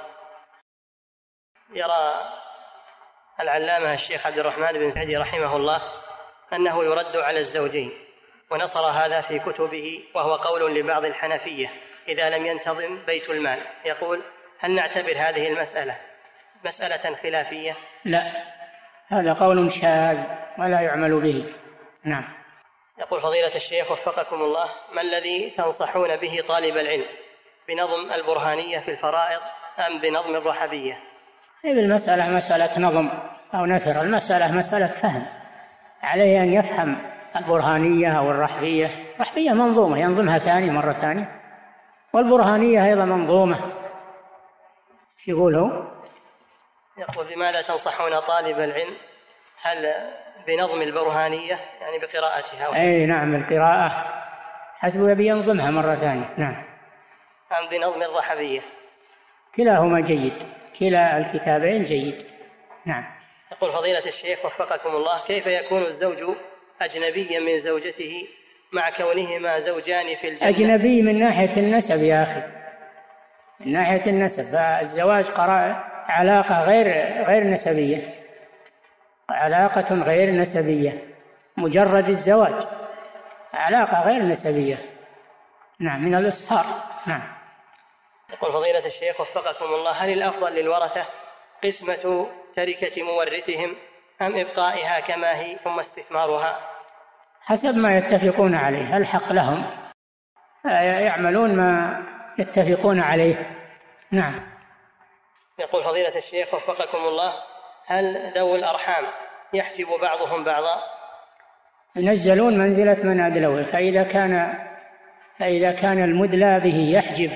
B: يرى العلامة الشيخ عبد الرحمن بن سعدي رحمه الله أنه يرد على الزوجين، ونصر هذا في كتبه، وهو قول لبعض الحنفية إذا لم ينتظم بيت المال. يقول: هل نعتبر هذه المسألة مسألة خلافية؟
C: لا، هذا قول شاذ ولا يعمل به. نعم.
B: يقول فضيلة الشيخ وفقكم الله: ما الذي تنصحون به طالب العلم، بنظم البرهانية في الفرائض أم بنظم الرحبية؟
C: هذه المسألة مسألة نظم أو نثر، المسألة مسألة فهم، عليه أن يفهم البرهانية أو الرحبية. الرحبية منظومة ينظمها ثاني مرة ثانية، والبرهانية أيضا منظومة. يقول هو
B: يقول: بماذا تنصحون طالب العلم؟ هل بنظم البرهانية يعني بقراءتها؟
C: أي نعم، القراءة حسب يبي ينظمها مرة ثانية. نعم.
B: أم بنظم الرحبية؟
C: كلاهما جيد، كلا الكتابين جيد. نعم.
B: يقول فضيلة الشيخ وفقكم الله: كيف يكون الزوج أجنبيا من زوجته مع كونهما زوجان في الجنة؟
C: أجنبي من ناحية النسب يا أخي، من ناحية النسب، فالزواج قراء علاقة غير غير نسبية، علاقة غير نسبية، مجرد الزواج علاقة غير نسبية. نعم، من الإصهار. نعم.
B: يقول فضيلة الشيخ وفقكم الله: هل الأفضل للورثة قسمة تركة مورثهم أم إبقائها كما هي ثم استثمارها؟
C: حسب ما يتفقون عليه، الحق لهم يعملون ما يتفقون عليه. نعم.
B: يقول فضيلة الشيخ وفقكم الله: هل ذوي الأرحام يحجب بعضهم بعضا؟
C: ينزلون منزلة من أدلوه، فإذا كان فإذا كان المدلى به يحجب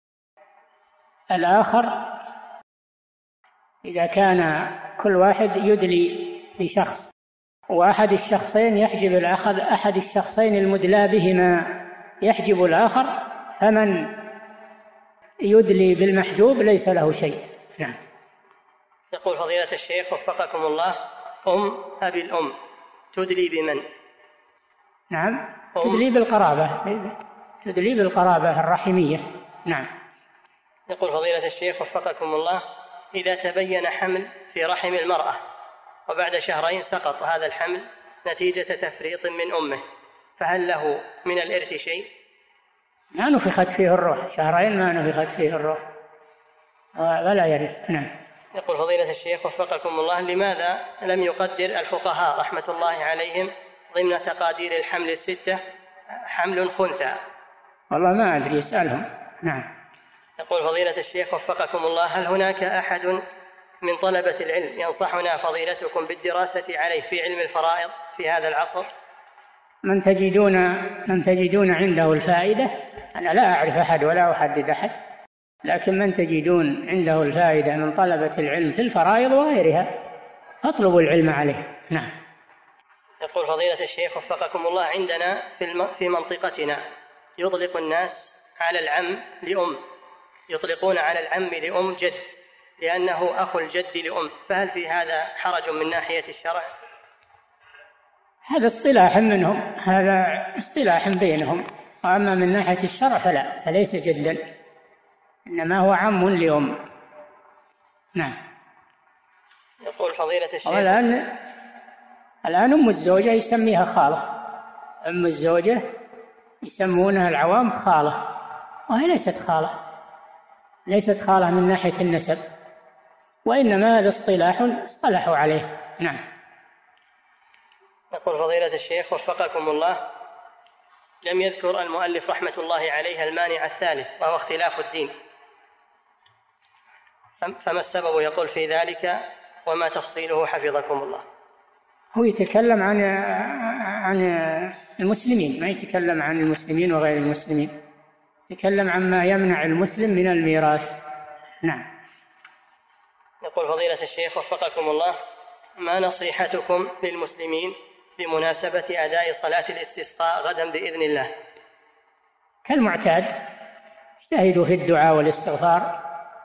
C: الآخر، إذا كان كل واحد يدلي لشخص وأحد الشخصين يحجب الآخر، أحد الشخصين المدلى بهما يحجب الآخر، فمن يدلي بالمحجوب ليس له شيء. نعم.
B: يقول فضيلة الشيخ وفقكم الله: أم أبي الأم تدلي بمن؟
C: نعم، تدلي بالقرابة، تدلي بالقرابة الرحمية. نعم.
B: يقول فضيلة الشيخ وفقكم الله: إذا تبين حمل في رحم المرأة وبعد شهرين سقط هذا الحمل نتيجة تفريط من أمه، فهل له من الإرث شيء؟
C: ما نفخت فيه الروح، شهرين ما نفخت فيه الروح ولا يرث. نعم.
B: يقول فضيلة الشيخ وفقكم الله: لماذا لم يقدر الفقهاء رحمة الله عليهم ضمن تقادير الحمل الستة حمل خنثى؟
C: والله ما أدري، اسألهم. نعم.
B: يقول فضيلة الشيخ وفقكم الله: هل هناك أحد من طلبة العلم ينصحنا فضيلتكم بالدراسة عليه في علم الفرائض في هذا العصر؟
C: من تجدون من تجدون عنده الفائدة، أنا لا أعرف أحد ولا أحدد أحد، لكن من تجدون عنده الفائدة من طلبة العلم في الفرائض وغيرها فاطلبوا العلم عليه. نعم.
B: يقول فضيلة الشيخ وفقكم الله: عندنا في, في منطقتنا يطلق الناس على العم لأم، يطلقون على العم لأم جد لأنه أخو الجد لأم، فهل في هذا حرج من ناحية الشرع؟
C: هذا اصطلاح منهم، هذا اصطلاح بينهم، وأما من ناحية الشرع فلا، فليس جدا، إنما هو عم لأم. نعم.
B: يقول فضيلة الشيخ:
C: الآن الآن أم الزوجة يسميها خالة، أم الزوجة يسمونها العوام خالة، وهي ليست خالة، ليست خالة من ناحية النسب، وإنما هذا اصطلاح اصطلحوا عليه. نعم.
B: يقول فضيلة الشيخ وفقكم الله: لم يذكر المؤلف رحمة الله عليه المانع الثالث وهو اختلاف الدين، فما السبب يقول في ذلك وما تفصيله حفظكم الله؟
C: هو يتكلم عن عن المسلمين، ما يتكلم عن المسلمين وغير المسلمين، يتكلم عما يمنع المسلم من الميراث. نعم.
B: يقول فضيلة الشيخ وفقكم الله: ما نصيحتكم للمسلمين بمناسبة أداء صلاة الاستسقاء غدا بإذن الله؟
C: كالمعتاد، اجتهدوا في الدعاء والاستغفار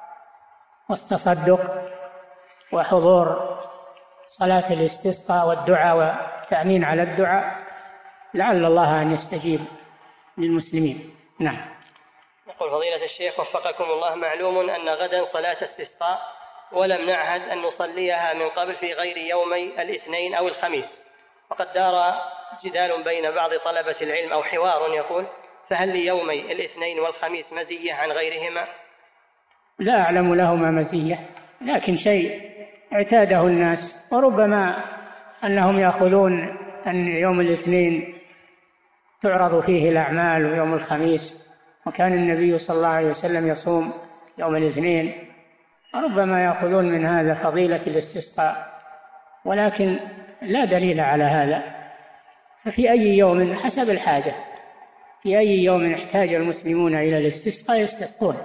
C: والتصدق وحضور صلاة الاستسقاء والدعاء والتأمين على الدعاء، لعل الله أن يستجيب للمسلمين. نعم.
B: يقول فضيلة الشيخ وفقكم الله: معلوم أن غدا صلاة استسقاء ولم نعهد أن نصليها من قبل في غير يومي الاثنين أو الخميس، وقد دار جدال بين بعض طلبة العلم أو حوار يقول: فهل ليومي الاثنين والخميس مزية عن غيرهما؟
C: لا أعلم لهما مزية، لكن شيء اعتاده الناس. وربما أنهم يأخذون أن يوم الاثنين تعرض فيه الأعمال ويوم الخميس، وكان النبي صلى الله عليه وسلم يصوم يوم الاثنين، ربما يأخذون من هذا فضيلة الاستسقاء، ولكن لا دليل على هذا. ففي أي يوم حسب الحاجة، في أي يوم احتاج المسلمون إلى الاستسقاء يستسقون.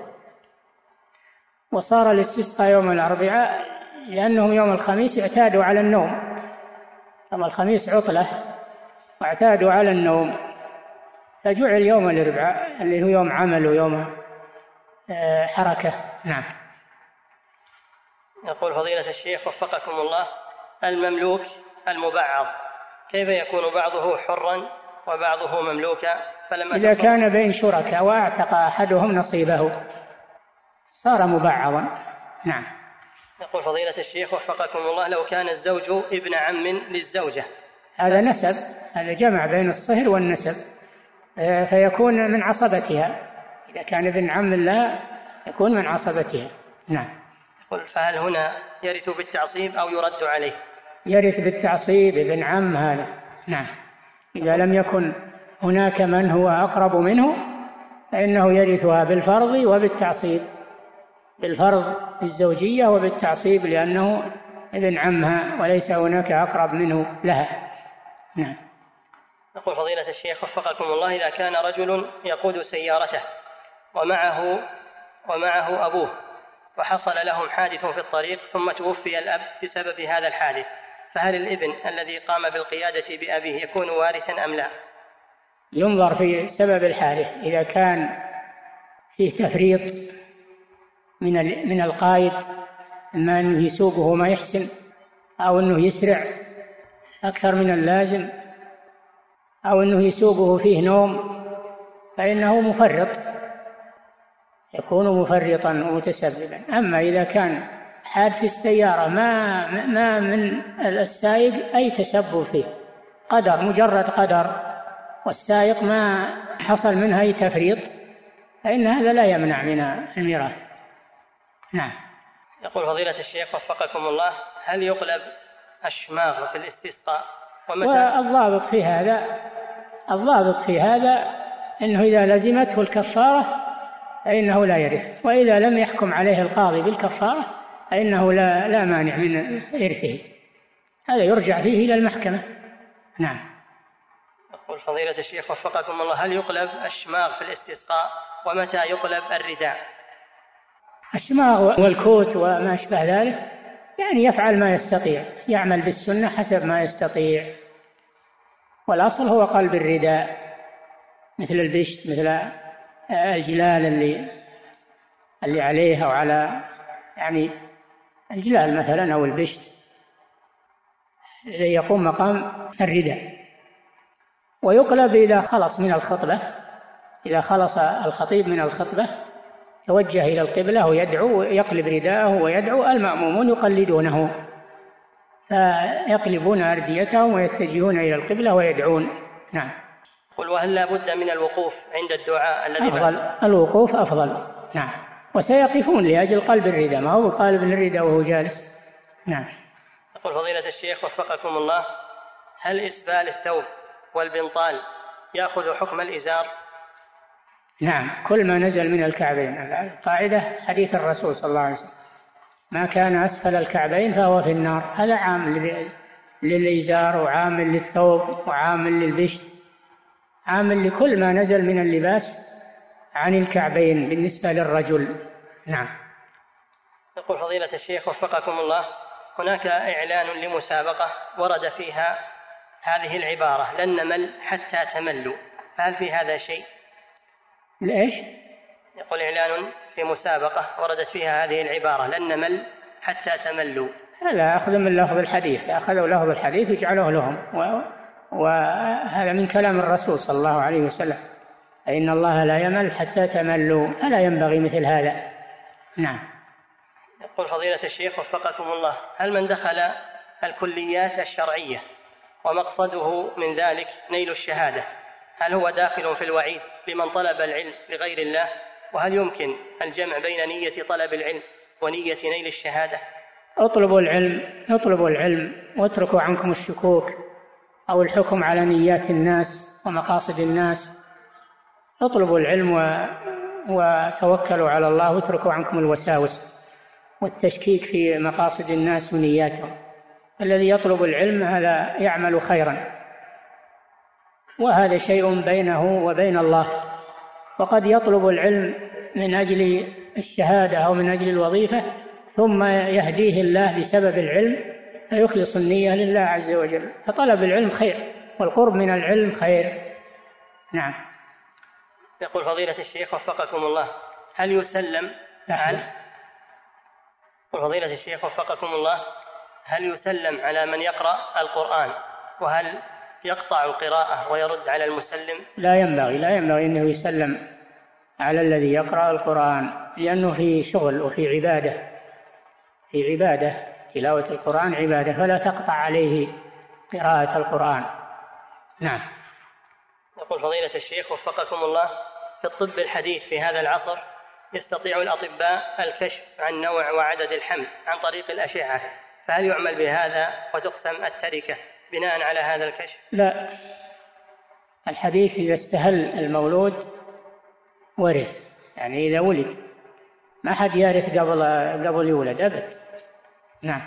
C: وصار الاستسقاء يوم الأربعاء لأنهم يوم الخميس اعتادوا على النوم، يوم الخميس عطلة واعتادوا على النوم، فجعل يوم الأربعاء اللي هو يوم عمل ويوم حركة. نعم.
B: يقول فضيلة الشيخ وفقكم الله: المملوك المبعض كيف يكون بعضه حرا وبعضه مملوكا؟ فلما
C: إذا كان بين شركاء وأعتق أحدهم نصيبه صار مبعضا. نعم.
B: يقول فضيلة الشيخ وفقكم الله: لو كان الزوج ابن عم للزوجة،
C: هذا نسب، هذا جمع بين الصهر والنسب، فيكون من عصبتها. إذا كان ابن عم لها يكون من عصبتها. نعم.
B: يقول: فهل هنا يرث بالتعصيب أو يرد عليه؟
C: يرث بالتعصيب ابن عم هذا. نعم. إذا لم يكن هناك من هو أقرب منه فإنه يرثها بالفرض وبالتعصيب، بالفرض بالزوجية وبالتعصيب، لأنه ابن عمها وليس هناك أقرب منه لها. نعم.
B: يقول فضيلة الشيخ وفقكم الله: إذا كان رجل يقود سيارته ومعه ومعه أبوه وحصل لهم حادث في الطريق ثم توفي الأب بسبب هذا الحادث، فهل الابن الذي قام بالقيادة بأبيه يكون وارثا أم لا؟
C: ينظر في سبب الحادث. إذا كان فيه تفريط من من القائد، إما أنه يسوقه ما يحسن أو أنه يسرع أكثر من اللازم أو أنه يسوقه فيه نوم، فإنه مفرط، يكون مفرطا ومتسببا. أما إذا كان حادث السيارة ما ما من السائق أي تسبب فيه، قدر، مجرد قدر، والسائق ما حصل منها أي تفريط، فإن هذا لا يمنع من الميراث. نعم.
B: يقول فضيلة الشيخ وفقكم الله: هل يقلب الشماغ في الاستسقاء؟
C: والضابط في هذا الضابط في هذا أنه إذا لزمته الكفارة فإنه لا يرث، وإذا لم يحكم عليه القاضي بالكفارة فإنه لا لا مانع من إرثه، هذا يرجع فيه إلى المحكمة. نعم.
B: يقول فضيلة الشيخ وفقكم الله: هل يقلب الشماغ في الاستسقاء؟ ومتى يقلب الرداء؟
C: الشماغ والكوت وما أشبه ذلك يعني يفعل ما يستطيع، يعمل بالسنة حسب ما يستطيع، والأصل هو قلب الرداء، مثل البشت، مثل الجلال اللي اللي عليه أو على يعني الجلال مثلا أو البشت يقوم مقام الرداء. ويقلب إذا خلص من الخطبة، إذا خلص الخطيب من الخطبة توجه إلى القبلة ويدعو، يقلب رداءه ويدعو، المأمومون يقلدونه فيقلبون أرديتهم ويتجهون إلى القبلة ويدعون. نعم.
B: قل: وهل لا بد من الوقوف عند الدعاء الذي
C: أفضل؟ الوقوف أفضل. نعم. وسيقفون لأجل قلب الرداء، ما هو قالب الرداء وهو جالس. نعم.
B: يقول فضيلة الشيخ وفقكم الله: هل إسبال الثوب والبنطال يأخذ حكم الإزار؟
C: نعم، كل ما نزل من الكعبين. القاعدة حديث الرسول صلى الله عليه وسلم: ما كان أسفل الكعبين فهو في النار. هذا عام للإزار وعام للثوب وعام للبشت، عام لكل ما نزل من اللباس عن الكعبين بالنسبة للرجل. نعم.
B: يقول فضيلة الشيخ وفقكم الله: هناك إعلان لمسابقة ورد فيها هذه العبارة: لن نمل حتى تملوا، فهل في هذا شيء؟
C: ليش؟
B: يقول: إعلان في مسابقة وردت فيها هذه العبارة: لن نمل حتى تملوا.
C: هذا أخذ من لفظ الحديث، أخذوا لفظ الحديث وجعلوه لهم، وهذا من كلام الرسول صلى الله عليه وسلم: إن الله لا يمل حتى تملوا، فلا ينبغي مثل هذا. نعم.
B: يقول فضيلة الشيخ وفقكم الله: هل من دخل الكليات الشرعية ومقصده من ذلك نيل الشهادة، هل هو داخل في الوعيد لمن طلب العلم لغير الله؟ وهل يمكن الجمع بين نية طلب العلم ونية نيل الشهادة؟
C: اطلبوا العلم اطلبوا العلم واتركوا عنكم الشكوك أو الحكم على نيات الناس ومقاصد الناس. اطلبوا العلم و... وتوكلوا على الله واتركوا عنكم الوساوس والتشكيك في مقاصد الناس ونياتهم. الذي يطلب العلم هذا يعمل خيرا، وهذا شيء بينه وبين الله. وقد يطلب العلم من أجل الشهادة أو من أجل الوظيفة ثم يهديه الله بسبب العلم فيخلص النية لله عز وجل. فطلب العلم خير والقرب من العلم خير. نعم.
B: يقول فضيلة الشيخ وفقكم الله، هل يسلم على فضيلة الشيخ وفقكم الله هل يسلم على من يقرأ القرآن، وهل يقطع القراءة ويرد على المسلم؟
C: لا ينبغي لا ينبغي أنه يسلم على الذي يقرأ القرآن، لأنه في شغل وفي عبادة في عبادة تلاوة القرآن عبادة، فلا تقطع عليه قراءة القرآن. نعم.
B: يقول فضيلة الشيخ وفقكم الله، في الطب الحديث في هذا العصر يستطيع الأطباء الكشف عن نوع وعدد الحمل عن طريق الأشعة، فهل يعمل بهذا وتقسم التركة بناء على هذا الكشف؟
C: لا، الحديث إذا استهل المولود ورث، يعني إذا ولد ما حد يرث قبل قبل يولد أبد. نعم.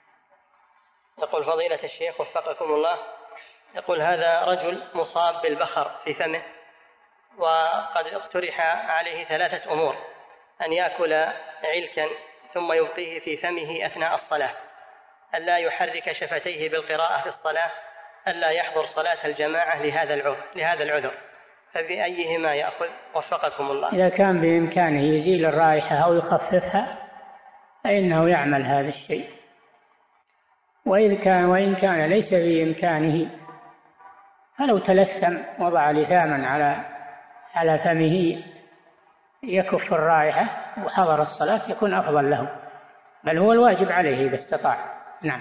B: يقول فضيلة الشيخ وفقكم الله، يقول هذا رجل مصاب بالبخر في فمه، وقد اقترح عليه ثلاثة أمور: أن يأكل علكا ثم يبقيه في فمه أثناء الصلاة، ألا يحرك شفتيه بالقراءة في الصلاة، ألا يحضر صلاة الجماعة لهذا العذر لهذا العذر فبأيهما يأخذ وفقكم الله؟
C: إذا كان بإمكانه يزيل الرائحة أو يخففها فإنه يعمل هذا الشيء، وإن كان وإن كان ليس بإمكانه فلو تلثم وضع لثاما على على فمه يكف الرائحة وحضر الصلاة يكون أفضل له، بل هو الواجب عليه إذا استطاع. نعم.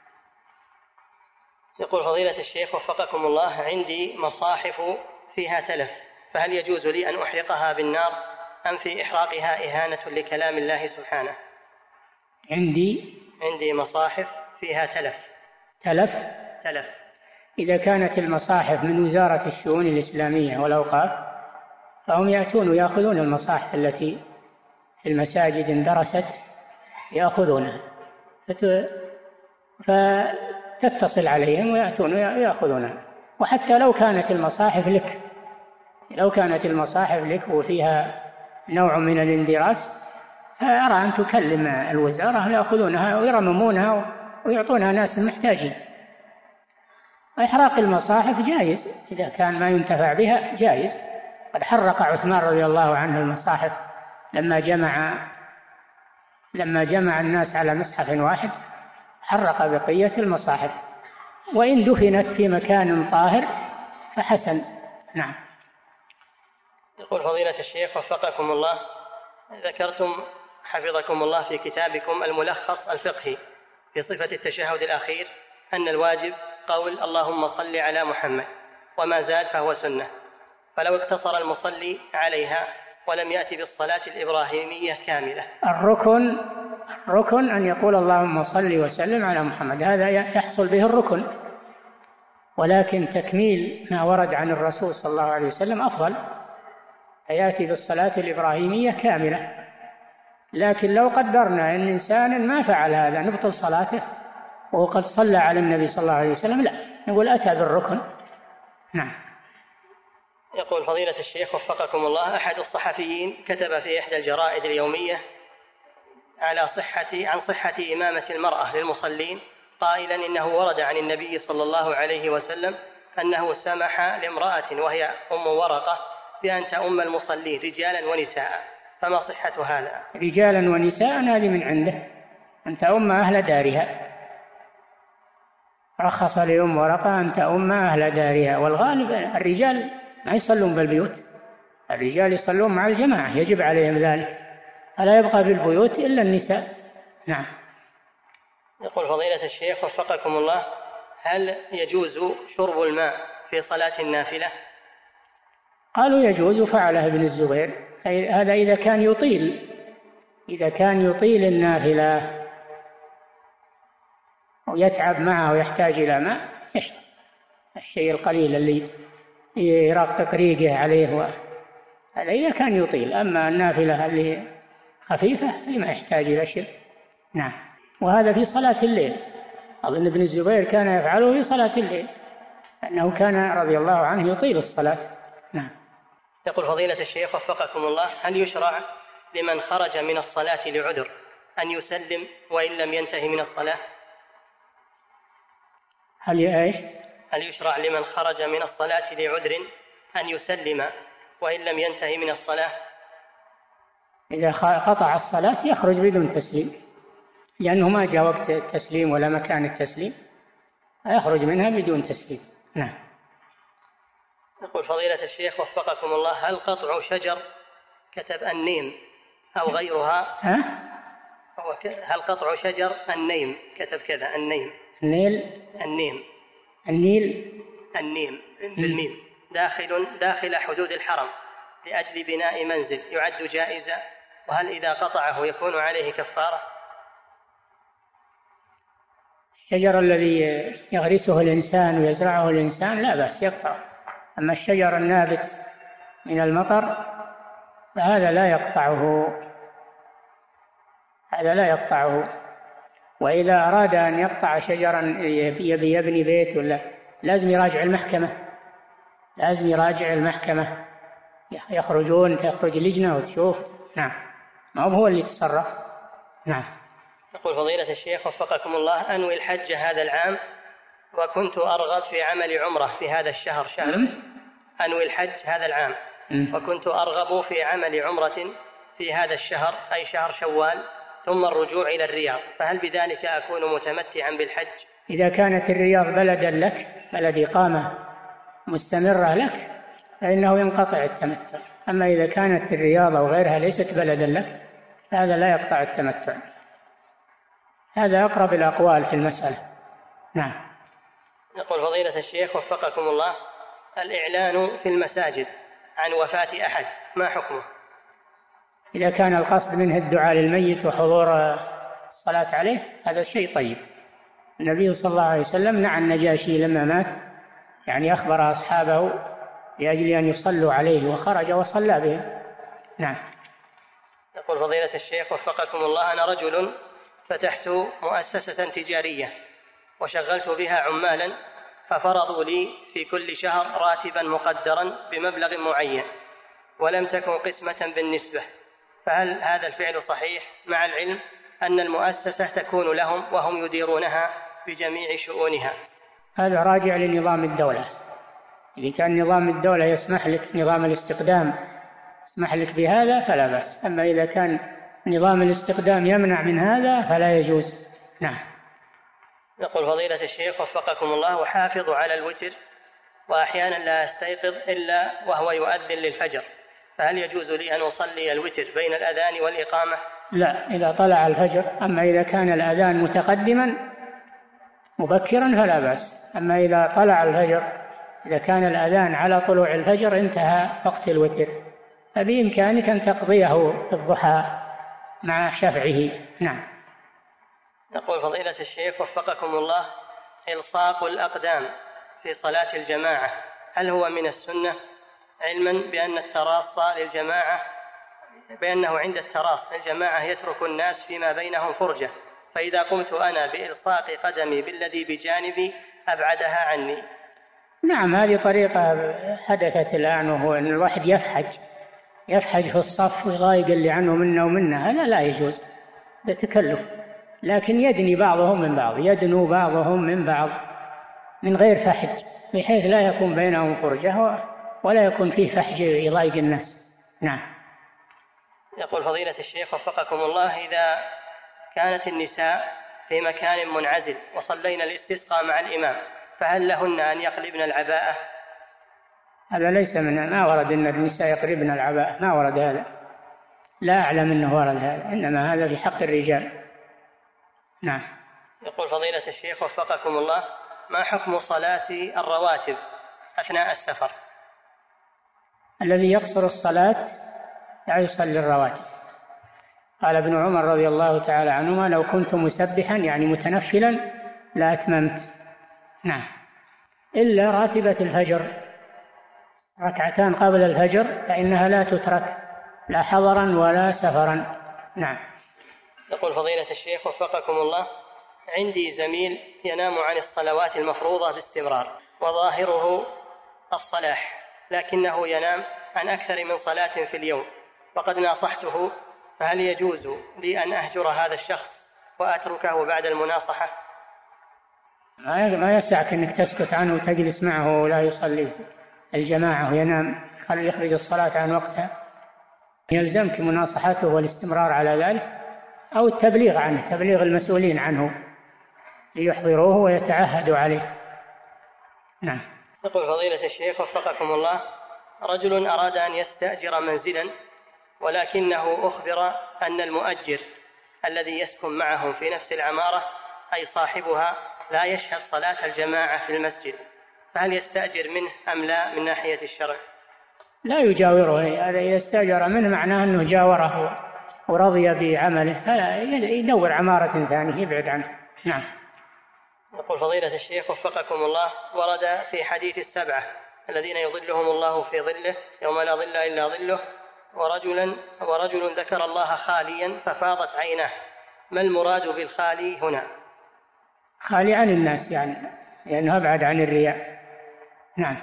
B: يقول فضيلة الشيخ وفقكم الله، عندي مصاحف فيها تلف، فهل يجوز لي أن أحرقها بالنار أم في إحراقها إهانة لكلام الله سبحانه؟
C: عندي
B: عندي مصاحف فيها تلف.
C: تلف
B: تلف
C: إذا كانت المصاحف من وزارة الشؤون الإسلامية والأوقاف فهم يأتون ويأخذون المصاحف التي في المساجد اندرست يأخذونها، فتتصل عليهم ويأتون ويأخذونها. وحتى لو كانت المصاحف لك لو كانت المصاحف لك وفيها نوع من الاندراس فأرى أن تكلم الوزارة يأخذونها ويرممونها ويعطونها ناس محتاجين. إحراق المصاحف جائز إذا كان ما ينتفع بها، جائز. قد حرق عثمان رضي الله عنه المصاحف لما جمع لما جمع الناس على مصحف واحد، حرق بقية المصاحف، وإن دفنت في مكان طاهر فحسن. نعم.
B: يقول فضيلة الشيخ وفقكم الله، ذكرتم حفظكم الله في كتابكم الملخص الفقهي في صفة التشهد الأخير أن الواجب قول اللهم صل على محمد، وما زاد فهو سنة، فلو اقتصر المصلي عليها ولم يأتي بالصلاة الإبراهيمية كاملة.
C: الركن الركن أن يقول اللهم صل وسلم على محمد، هذا يحصل به الركن، ولكن تكميل ما ورد عن الرسول صلى الله عليه وسلم أفضل، فيأتي بالصلاة الإبراهيمية كاملة. لكن لو قدرنا أن إنسانا ما فعل هذا نبطل صلاته وهو قد صلى على النبي صلى الله عليه وسلم، لا، نقول أتى بالركن. نعم.
B: يقول فضيلة الشيخ وفقكم الله، أحد الصحفيين كتب في إحدى الجرائد اليومية على صحة عن صحة إمامة المرأة للمصلين قائلا إنه ورد عن النبي صلى الله عليه وسلم أنه سمح لامرأة وهي أم ورقة بأن تؤم المصلين رجالا ونساء، فما صحة هذا؟
C: رجالا ونساء هذه من عنده، أن تؤم أهل دارها، رخص لأم ورقة أن تؤم أهل دارها، والغالب الرجال ما يصلون بالبيوت، الرجال يصلون مع الجماعة يجب عليهم ذلك، فلا يبقى في البيوت إلا النساء. نعم.
B: يقول فضيلة الشيخ وفقكم الله، هل يجوز شرب الماء في صلاة النافلة؟
C: قالوا يجوز، فعله ابن الزبير، هذا إذا كان يطيل إذا كان يطيل النافلة ويتعب معه ويحتاج إلى ماء يشرب الشيء القليل اللي يرقق ريقه عليه، هذا إذا كان يطيل. أما النافلة اللي خفيفة فما يحتاج إلى شرب. نعم. وهذا في صلاة الليل، أظن ابن الزبير كان يفعله في صلاة الليل، أنه كان رضي الله عنه يطيل الصلاة. نعم.
B: يقول فضيلة الشيخ وفقكم الله: هل يشرع لمن خرج من الصلاة لعذر أن يسلم وإن لم ينتهي من الصلاة؟
C: هل إيش؟
B: هل يشرع لمن خرج من الصلاة لعذر أن يسلم وإن لم ينتهي من الصلاة؟
C: إذا قطع الصلاة يخرج بدون تسليم، لأنه ما جاء وقت التسليم ولا مكان التسليم، يخرج منها بدون تسليم. نعم.
B: يقول فضيلة الشيخ وفقكم الله: هل قطع شجر كتب النيم أو غيرها؟
C: ها؟
B: هل قطع شجر النيم كتب كذا النيم
C: النيل
B: النيم
C: النيل
B: النيم بالميم داخل داخل حدود الحرم لأجل بناء منزل يعد جائزة، وهل إذا قطعه يكون عليه كفارة؟
C: الشجر الذي يغرسه الإنسان ويزرعه الإنسان لا بأس يقطع، أما الشجر النابت من المطر فهذا لا يقطعه، هذا لا يقطعه. وإذا أراد أن يقطع شجرا يبي يبني بيت ولا لازم يراجع المحكمة، لازم يراجع المحكمة، يخرجون تخرج لجنة وتشوف. نعم. ما هو اللي يتصرف. نعم.
B: يقول فضيلة الشيخ وفقكم الله: أنوي الحج هذا العام وكنت أرغب في عمل عمرة في هذا الشهر شهر أنوي الحج هذا العام وكنت أرغب في عمل عمرة في هذا الشهر أي شهر شوال ثم الرجوع إلى الرياض، فهل بذلك أكون متمتعا بالحج؟
C: إذا كانت الرياض بلدا لك، بلد إقامة مستمرة لك، فإنه ينقطع التمتع. أما إذا كانت الرياض أو غيرها ليست بلدا لك هذا لا يقطع التمتع. هذا أقرب الأقوال في المسألة. نعم.
B: يقول فضيلة الشيخ وفقكم الله: الإعلان في المساجد عن وفاة أحد ما حكمه؟
C: إذا كان القصد منه الدعاء للميت وحضور الصلاة عليه هذا شيء طيب. النبي صلى الله عليه وسلم نعى النجاشي لما مات، يعني أخبر أصحابه لأجل أن يصلوا عليه وخرج وصلى بهم. نعم.
B: يقول فضيلة الشيخ وفقكم الله: أنا رجل فتحت مؤسسة تجارية وشغلت بها عمالا ففرضوا لي في كل شهر راتبا مقدرا بمبلغ معين ولم تكن قسمة بالنسبة، فهل هذا الفعل صحيح مع العلم أن المؤسسة تكون لهم وهم يديرونها بجميع شؤونها؟
C: هذا راجع لنظام الدولة. إذا كان نظام الدولة يسمح لك، نظام الاستقدام يسمح لك بهذا فلا بأس، أما إذا كان نظام الاستقدام يمنع من هذا فلا يجوز. نعم.
B: يقول فضيلة الشيخ وفقكم الله: وحافظ على الوتر وأحيانا لا أستيقظ إلا وهو يؤذن للفجر، فهل يجوز لي أن أصلي الوتر بين الأذان والإقامة؟
C: لا، إذا طلع الفجر. أما إذا كان الأذان متقدما مبكرا فلا بأس. أما إذا طلع الفجر، إذا كان الأذان على طلوع الفجر انتهى وقت الوتر، فبإمكانك أن تقضيه في الضحى مع شفعه. نعم.
B: يقول فضيلة الشيخ وفقكم الله: إلصاق الأقدام في صلاة الجماعة هل هو من السنة، علما بأن التراص للجماعة بأنه عند التراص الجماعة يترك الناس فيما بينهم فرجة، فإذا قمت أنا بإلصاق قدمي بالذي بجانبي أبعدها عني؟
C: نعم، هذه طريقة حدثت الآن، وهو أن الواحد يفحج يفحج في الصف ويضايق اللي عنه منه ومنه، هذا لا يجوز، هذا تكلف. لكن يدني بعضهم من بعض، يدنو بعضهم من بعض من غير فحج، بحيث لا يكون بينهم فرجة ولا يكون فيه فحج يضايق الناس. نعم.
B: يقول فضيلة الشيخ وفقكم الله: إذا كانت النساء في مكان منعزل وصلينا الاستسقاء مع الإمام فهل لهن أن يقلبن العباءة؟
C: هذا ليس من ما ورد أن النساء يقلبن العباءة، ما ورد هذا، لا أعلم أنه ورد هذا، إنما هذا في حق الرجال. نعم.
B: يقول فضيلة الشيخ وفقكم الله: ما حكم صلاة الرواتب أثناء السفر؟
C: الذي يقصر الصلاة لا يصلي الرواتب، قال ابن عمر رضي الله تعالى عنهما: لو كنت مسبحا يعني متنفلا لأتممت. نعم، إلا راتبة الفجر، ركعتان قبل الفجر فإنها لا تترك لا حضرا ولا سفرا. نعم.
B: يقول فضيلة الشيخ وفقكم الله: عندي زميل ينام عن الصلوات المفروضة باستمرار وظاهره الصلاح، لكنه ينام عن أكثر من صلاة في اليوم، وقد ناصحته، فهل يجوز لي أن أهجر هذا الشخص وأتركه بعد المناصحة؟
C: ما يسعك أنك تسكت عنه وتجلس معه ولا يصلي الجماعة وينام، خلي يخرج الصلاة عن وقتها. يلزمك مناصحته والاستمرار على ذلك، أو التبليغ عنه، تبليغ المسؤولين عنه ليحضروه ويتعهدوا عليه. نعم.
B: يقول فضيلة الشيخ وفقكم الله: رجل أراد أن يستأجر منزلا، ولكنه أخبر أن المؤجر الذي يسكن معهم في نفس العمارة أي صاحبها لا يشهد صلاة الجماعة في المسجد، فهل يستأجر منه أم لا من ناحية الشرع؟
C: لا يجاوره، هذا إذا استأجر منه معناه أنه جاوره ورضي بعمله، فلا يدور عمارة ثانية يبعد عنه. نعم.
B: يقول فضيلة الشيخ وفقكم الله: ورد في حديث السبعة الذين يظلهم الله في ظله يوم لا ظل إلا ظله، ورجلا ورجل ذكر الله خاليا ففاضت عيناه، ما المراد بالخالي هنا؟
C: خالي عن الناس يعني، لأنه أبعد عن الرياء. نعم.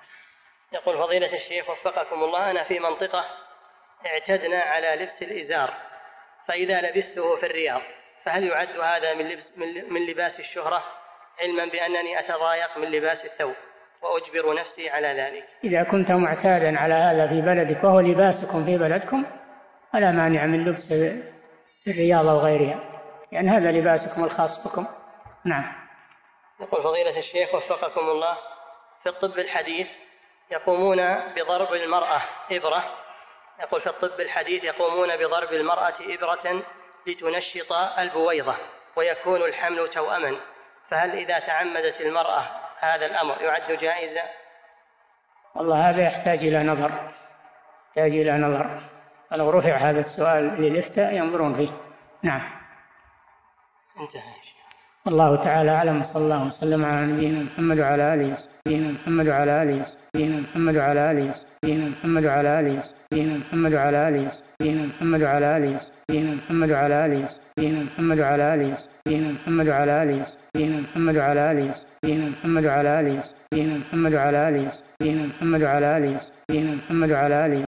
B: يقول فضيلة الشيخ وفقكم الله: أنا في منطقة اعتدنا على لبس الإزار، فإذا لبسته في الرياض فهل يعد هذا من, لبس من لباس الشهرة، علما بأنني أتضايق من لباس الثوب وأجبر نفسي على ذلك؟
C: إذا كنت معتادا على هذا في بلدك وهو لباسكم في بلدكم فلا مانع من لبس الرياض أو غيرها، لأن هذا لباسكم الخاص بكم. نعم.
B: يقول فضيلة الشيخ وفقكم الله: في الطب الحديث يقومون بضرب المرأة إبرة يقول في الطب الحديث يقومون بضرب المرأة إبرة لتنشط البويضة ويكون الحمل توأما، فهل إذا تعمدت المرأة هذا الأمر يعد جائزا؟
C: والله هذا يحتاج إلى نظر يحتاج إلى نظر فلو رفع هذا السؤال للإفتاء ينظرون فيه. نعم.
B: انتهى.
C: الله تعالى أعلم، صلى الله وسلم على نبينا محمد وعلى آله وصحبه محمد وعلى آله وصحبه محمد وعلى آله وصحبه محمد وعلى آله وصحبه محمد وعلى آله وصحبه محمد وعلى آله وصحبه محمد وعلى آله وصحبه محمد وعلى آله وصحبه محمد وعلى آله وصحبه محمد وعلى آله وصحبه محمد وعلى آله وصحبه محمد وعلى آله وصحبه محمد وعلى آله وصحبه محمد وعلى آله